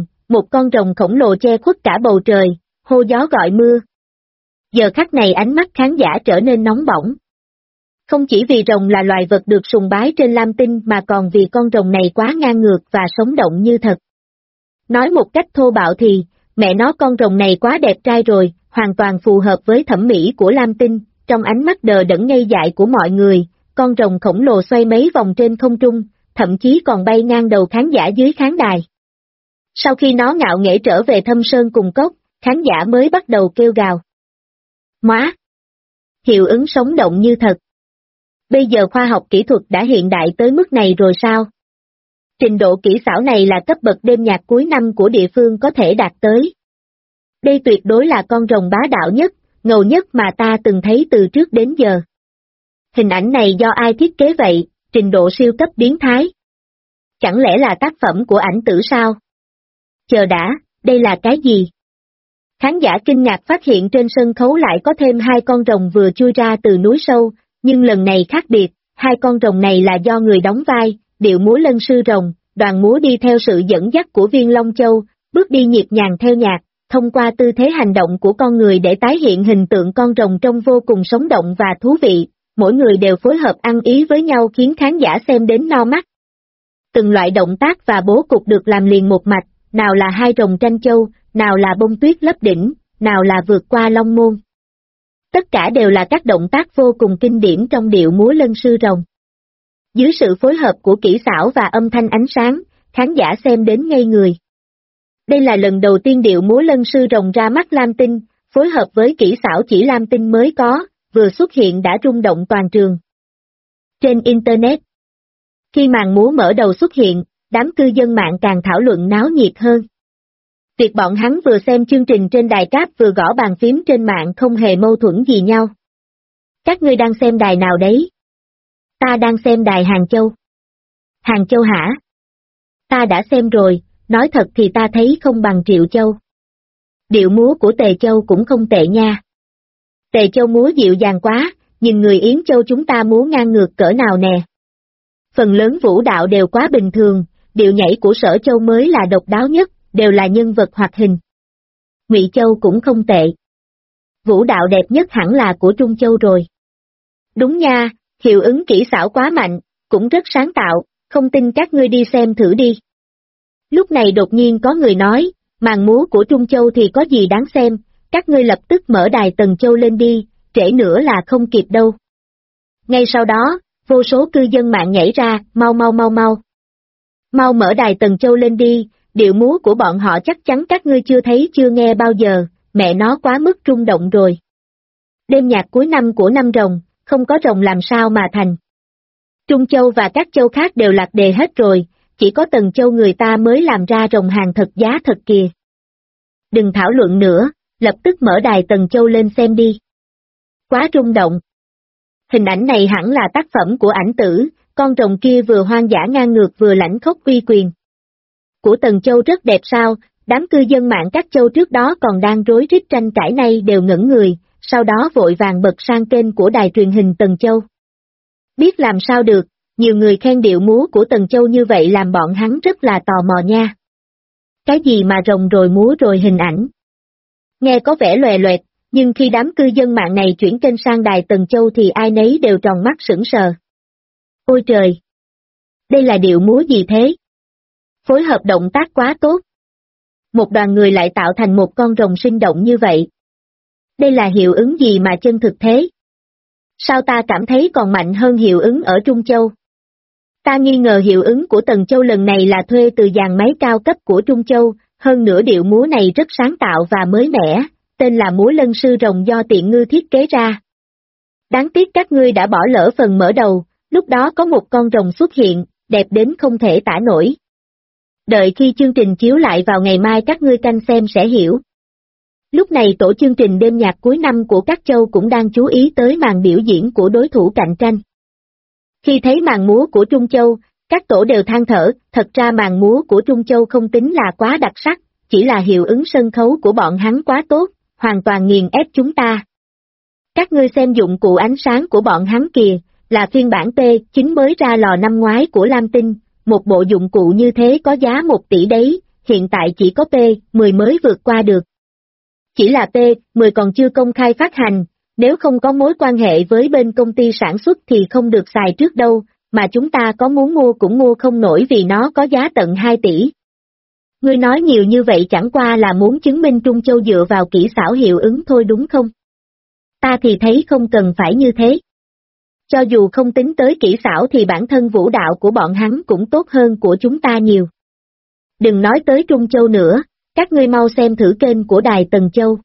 con rồng khổng lồ che khuất cả bầu trời, hô gió gọi mưa. Giờ khắc này ánh mắt khán giả trở nên nóng bỏng. Không chỉ vì rồng là loài vật được sùng bái trên Lam Tinh mà còn vì con rồng này quá ngang ngược và sống động như thật. Nói một cách thô bạo thì, mẹ nó con rồng này quá đẹp trai rồi, hoàn toàn phù hợp với thẩm mỹ của Lam Tinh, trong ánh mắt đờ đẫn ngây dại của mọi người, con rồng khổng lồ xoay mấy vòng trên không trung, thậm chí còn bay ngang đầu khán giả dưới khán đài. Sau khi nó ngạo nghễ trở về thâm sơn cùng cốc, khán giả mới bắt đầu kêu gào. Móa! Hiệu ứng sống động như thật. Bây giờ khoa học kỹ thuật đã hiện đại tới mức này rồi sao? Trình độ kỹ xảo này là cấp bậc đêm nhạc cuối năm của địa phương có thể đạt tới. Đây tuyệt đối là con rồng bá đạo nhất, ngầu nhất mà ta từng thấy từ trước đến giờ. Hình ảnh này do ai thiết kế vậy, trình độ siêu cấp biến thái. Chẳng lẽ là tác phẩm của ảnh tử sao? Chờ đã, đây là cái gì? Khán giả kinh ngạc phát hiện trên sân khấu lại có thêm 2 con rồng vừa chui ra từ núi sâu, nhưng lần này khác biệt, 2 con rồng này là do người đóng vai, điệu múa lân sư rồng, đoàn múa đi theo sự dẫn dắt của Viên Long Châu, bước đi nhịp nhàng theo nhạc, thông qua tư thế hành động của con người để tái hiện hình tượng con rồng trông vô cùng sống động và thú vị, mỗi người đều phối hợp ăn ý với nhau khiến khán giả xem đến no mắt. Từng loại động tác và bố cục được làm liền một mạch, nào là 2 rồng tranh châu, nào là bông tuyết lấp đỉnh, nào là vượt qua long môn. Tất cả đều là các động tác vô cùng kinh điển trong điệu múa lân sư rồng. Dưới sự phối hợp của kỹ xảo và âm thanh ánh sáng, khán giả xem đến ngây người. Đây là lần đầu tiên điệu múa lân sư rồng ra mắt Lam Tinh, phối hợp với kỹ xảo chỉ Lam Tinh mới có, vừa xuất hiện đã rung động toàn trường. Trên Internet, khi màn múa mở đầu xuất hiện, đám cư dân mạng càng thảo luận náo nhiệt hơn. Việc bọn hắn vừa xem chương trình trên đài cáp vừa gõ bàn phím trên mạng không hề mâu thuẫn gì nhau. Các ngươi đang xem đài nào đấy? Ta đang xem đài Hàng Châu. Hàng Châu hả? Ta đã xem rồi, nói thật thì ta thấy không bằng Triệu Châu. Điệu múa của Tề Châu cũng không tệ nha. Tề Châu múa dịu dàng quá, nhìn người Yến Châu chúng ta múa ngang ngược cỡ nào nè. Phần lớn vũ đạo đều quá bình thường, điệu nhảy của Sở Châu mới là độc đáo nhất, đều là nhân vật hoạt hình. Ngụy Châu cũng không tệ. Vũ đạo đẹp nhất hẳn là của Trung Châu rồi. Đúng nha, hiệu ứng kỹ xảo quá mạnh, cũng rất sáng tạo, không tin các ngươi đi xem thử đi. Lúc này đột nhiên có người nói, màn múa của Trung Châu thì có gì đáng xem, các ngươi lập tức mở đài Tần Châu lên đi, trễ nữa là không kịp đâu. Ngay sau đó, vô số cư dân mạng nhảy ra, mau mau mau mau. Mau mở đài Tần Châu lên đi, điệu múa của bọn họ chắc chắn các ngươi chưa thấy chưa nghe bao giờ, mẹ nó quá mức rung động rồi. Đêm nhạc cuối năm của năm rồng, không có rồng làm sao mà thành. Trung Châu và các châu khác đều lạc đề hết rồi, chỉ có Tần Châu người ta mới làm ra rồng hàng thật giá thật kìa. Đừng thảo luận nữa, lập tức mở đài Tần Châu lên xem đi. Quá rung động. Hình ảnh này hẳn là tác phẩm của ảnh tử, con rồng kia vừa hoang dã ngang ngược vừa lãnh khốc uy quyền. Của Tần Châu rất đẹp sao, đám cư dân mạng các châu trước đó còn đang rối rít tranh cãi nay đều ngẩn người, sau đó vội vàng bật sang kênh của đài truyền hình Tần Châu. Biết làm sao được, nhiều người khen điệu múa của Tần Châu như vậy làm bọn hắn rất là tò mò nha. Cái gì mà rồng rồi múa rồi hình ảnh? Nghe có vẻ lòe loẹt, nhưng khi đám cư dân mạng này chuyển kênh sang đài Tần Châu thì ai nấy đều tròn mắt sững sờ. Ôi trời! Đây là điệu múa gì thế? Phối hợp động tác quá tốt. Một đoàn người lại tạo thành một con rồng sinh động như vậy. Đây là hiệu ứng gì mà chân thực thế? Sao ta cảm thấy còn mạnh hơn hiệu ứng ở Trung Châu? Ta nghi ngờ hiệu ứng của Tần Châu lần này là thuê từ dàn máy cao cấp của Trung Châu, hơn nữa điệu múa này rất sáng tạo và mới mẻ, tên là múa lân sư rồng do Tiện Ngư thiết kế ra. Đáng tiếc các ngươi đã bỏ lỡ phần mở đầu, lúc đó có một con rồng xuất hiện, đẹp đến không thể tả nổi. Đợi khi chương trình chiếu lại vào ngày mai các ngươi canh xem sẽ hiểu. Lúc này tổ chương trình đêm nhạc cuối năm của các châu cũng đang chú ý tới màn biểu diễn của đối thủ cạnh tranh. Khi thấy màn múa của Trung Châu, các tổ đều than thở, thật ra màn múa của Trung Châu không tính là quá đặc sắc, chỉ là hiệu ứng sân khấu của bọn hắn quá tốt, hoàn toàn nghiền ép chúng ta. Các ngươi xem dụng cụ ánh sáng của bọn hắn kìa, là phiên bản P9 mới ra lò năm ngoái của Lam Tinh, một bộ dụng cụ như thế có giá 1 tỷ đấy, hiện tại chỉ có P10 mới vượt qua được. Chỉ là P10 còn chưa công khai phát hành, nếu không có mối quan hệ với bên công ty sản xuất thì không được xài trước đâu, mà chúng ta có muốn mua cũng mua không nổi vì nó có giá tận 2 tỷ. Ngươi nói nhiều như vậy chẳng qua là muốn chứng minh Trung Châu dựa vào kỹ xảo hiệu ứng thôi đúng không? Ta thì thấy không cần phải như thế. Cho dù không tính tới kỹ xảo thì bản thân vũ đạo của bọn hắn cũng tốt hơn của chúng ta nhiều. Đừng nói tới Trung Châu nữa, các ngươi mau xem thử kênh của đài Tần Châu.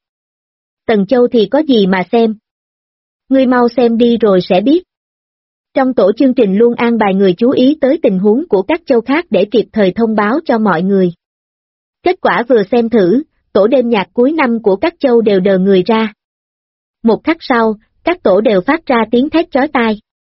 Tần Châu thì có gì mà xem? Ngươi mau xem đi rồi sẽ biết. Trong tổ chương trình luôn an bài người chú ý tới tình huống của các châu khác để kịp thời thông báo cho mọi người. Kết quả vừa xem thử, tổ đêm nhạc cuối năm của các châu đều đờ người ra. Một khắc sau, các tổ đều phát ra tiếng thét chói tai.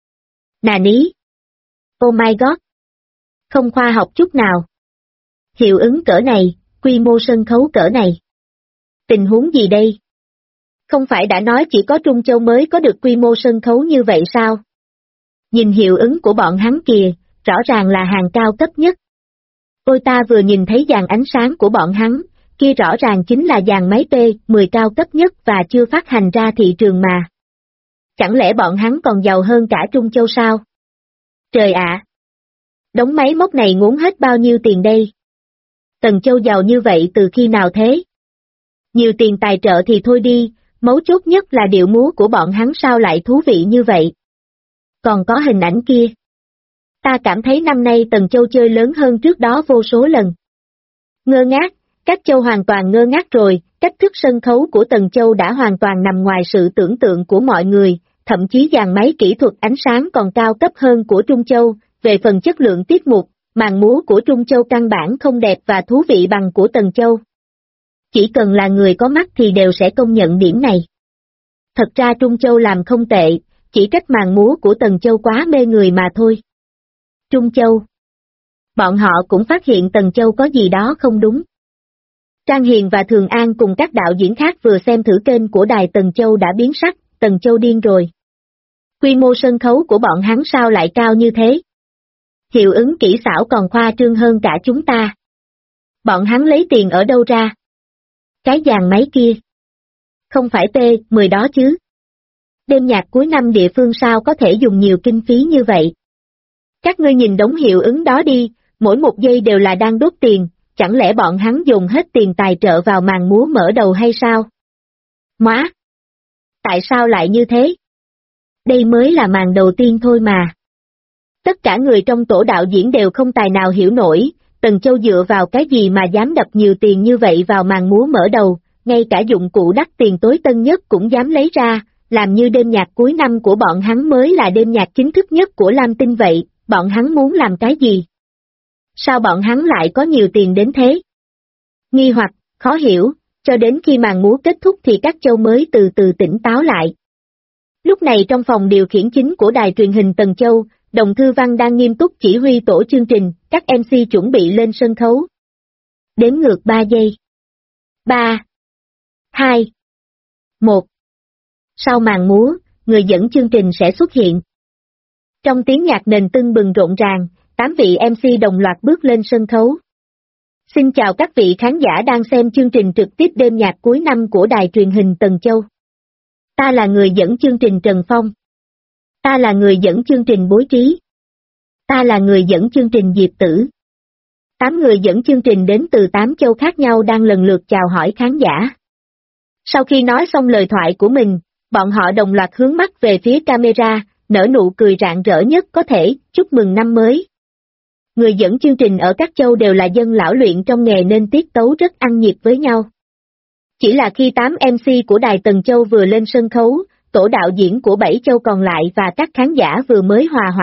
Nà ní! Oh my god! Không khoa học chút nào. Hiệu ứng cỡ này, quy mô sân khấu cỡ này. Tình huống gì đây? Không phải đã nói chỉ có Trung Châu mới có được quy mô sân khấu như vậy sao? Nhìn hiệu ứng của bọn hắn kìa, rõ ràng là hàng cao cấp nhất. Ôi ta vừa nhìn thấy dàn ánh sáng của bọn hắn, kia rõ ràng chính là dàn máy P10 cao cấp nhất và chưa phát hành ra thị trường mà. Chẳng lẽ bọn hắn còn giàu hơn cả Trung Châu sao? Trời ạ! Đống máy móc này ngốn hết bao nhiêu tiền đây? Tần Châu giàu như vậy từ khi nào thế? Nhiều tiền tài trợ thì thôi đi, mấu chốt nhất là điệu múa của bọn hắn sao lại thú vị như vậy. Còn có hình ảnh kia. Ta cảm thấy năm nay Tần Châu chơi lớn hơn trước đó vô số lần. Ngơ ngác, các châu hoàn toàn ngơ ngác rồi, cách thức sân khấu của Tần Châu đã hoàn toàn nằm ngoài sự tưởng tượng của mọi người, thậm chí dàn máy kỹ thuật ánh sáng còn cao cấp hơn của Trung Châu, về phần chất lượng tiết mục, màn múa của Trung Châu căn bản không đẹp và thú vị bằng của Tần Châu. Chỉ cần là người có mắt thì đều sẽ công nhận điểm này. Thật ra Trung Châu làm không tệ, chỉ trách màn múa của Tần Châu quá mê người mà thôi. Trung Châu. Bọn họ cũng phát hiện Tần Châu có gì đó không đúng. Trang Hiền và Thường An cùng các đạo diễn khác vừa xem thử kênh của đài Tần Châu đã biến sắc, Tần Châu điên rồi. Quy mô sân khấu của bọn hắn sao lại cao như thế? Hiệu ứng kỹ xảo còn khoa trương hơn cả chúng ta. Bọn hắn lấy tiền ở đâu ra? Cái dàn máy kia. Không phải T10 đó chứ. Đêm nhạc cuối năm địa phương sao có thể dùng nhiều kinh phí như vậy? Các ngươi nhìn đống hiệu ứng đó đi, mỗi một giây đều là đang đốt tiền, chẳng lẽ bọn hắn dùng hết tiền tài trợ vào màn múa mở đầu hay sao? Móa! Tại sao lại như thế? Đây mới là màn đầu tiên thôi mà. Tất cả người trong tổ đạo diễn đều không tài nào hiểu nổi, Tần Châu dựa vào cái gì mà dám đập nhiều tiền như vậy vào màn múa mở đầu, ngay cả dụng cụ đắt tiền tối tân nhất cũng dám lấy ra, làm như đêm nhạc cuối năm của bọn hắn mới là đêm nhạc chính thức nhất của Lam Tinh vậy, bọn hắn muốn làm cái gì? Sao bọn hắn lại có nhiều tiền đến thế? Nghi hoặc, khó hiểu, cho đến khi màn múa kết thúc thì các châu mới từ từ tỉnh táo lại. Lúc này trong phòng điều khiển chính của đài truyền hình Tần Châu, Đồng Thư Văn đang nghiêm túc chỉ huy tổ chương trình, các MC chuẩn bị lên sân khấu. Đếm ngược 3 giây. 3, 2, 1. Sau màn múa, người dẫn chương trình sẽ xuất hiện. Trong tiếng nhạc nền tưng bừng rộn ràng, 8 vị MC đồng loạt bước lên sân khấu. Xin chào các vị khán giả đang xem chương trình trực tiếp đêm nhạc cuối năm của đài truyền hình Tần Châu. Ta là người dẫn chương trình Trần Phong. Ta là người dẫn chương trình Bối Trí. Ta là người dẫn chương trình Diệp Tử. 8 người dẫn chương trình đến từ 8 châu khác nhau đang lần lượt chào hỏi khán giả. Sau khi nói xong lời thoại của mình, bọn họ đồng loạt hướng mắt về phía camera, nở nụ cười rạng rỡ nhất có thể, chúc mừng năm mới. Người dẫn chương trình ở các châu đều là dân lão luyện trong nghề nên tiết tấu rất ăn nhịp với nhau. Chỉ là khi 8 MC của đài Tần Châu vừa lên sân khấu, tổ đạo diễn của 7 châu còn lại và các khán giả vừa mới hòa hoãn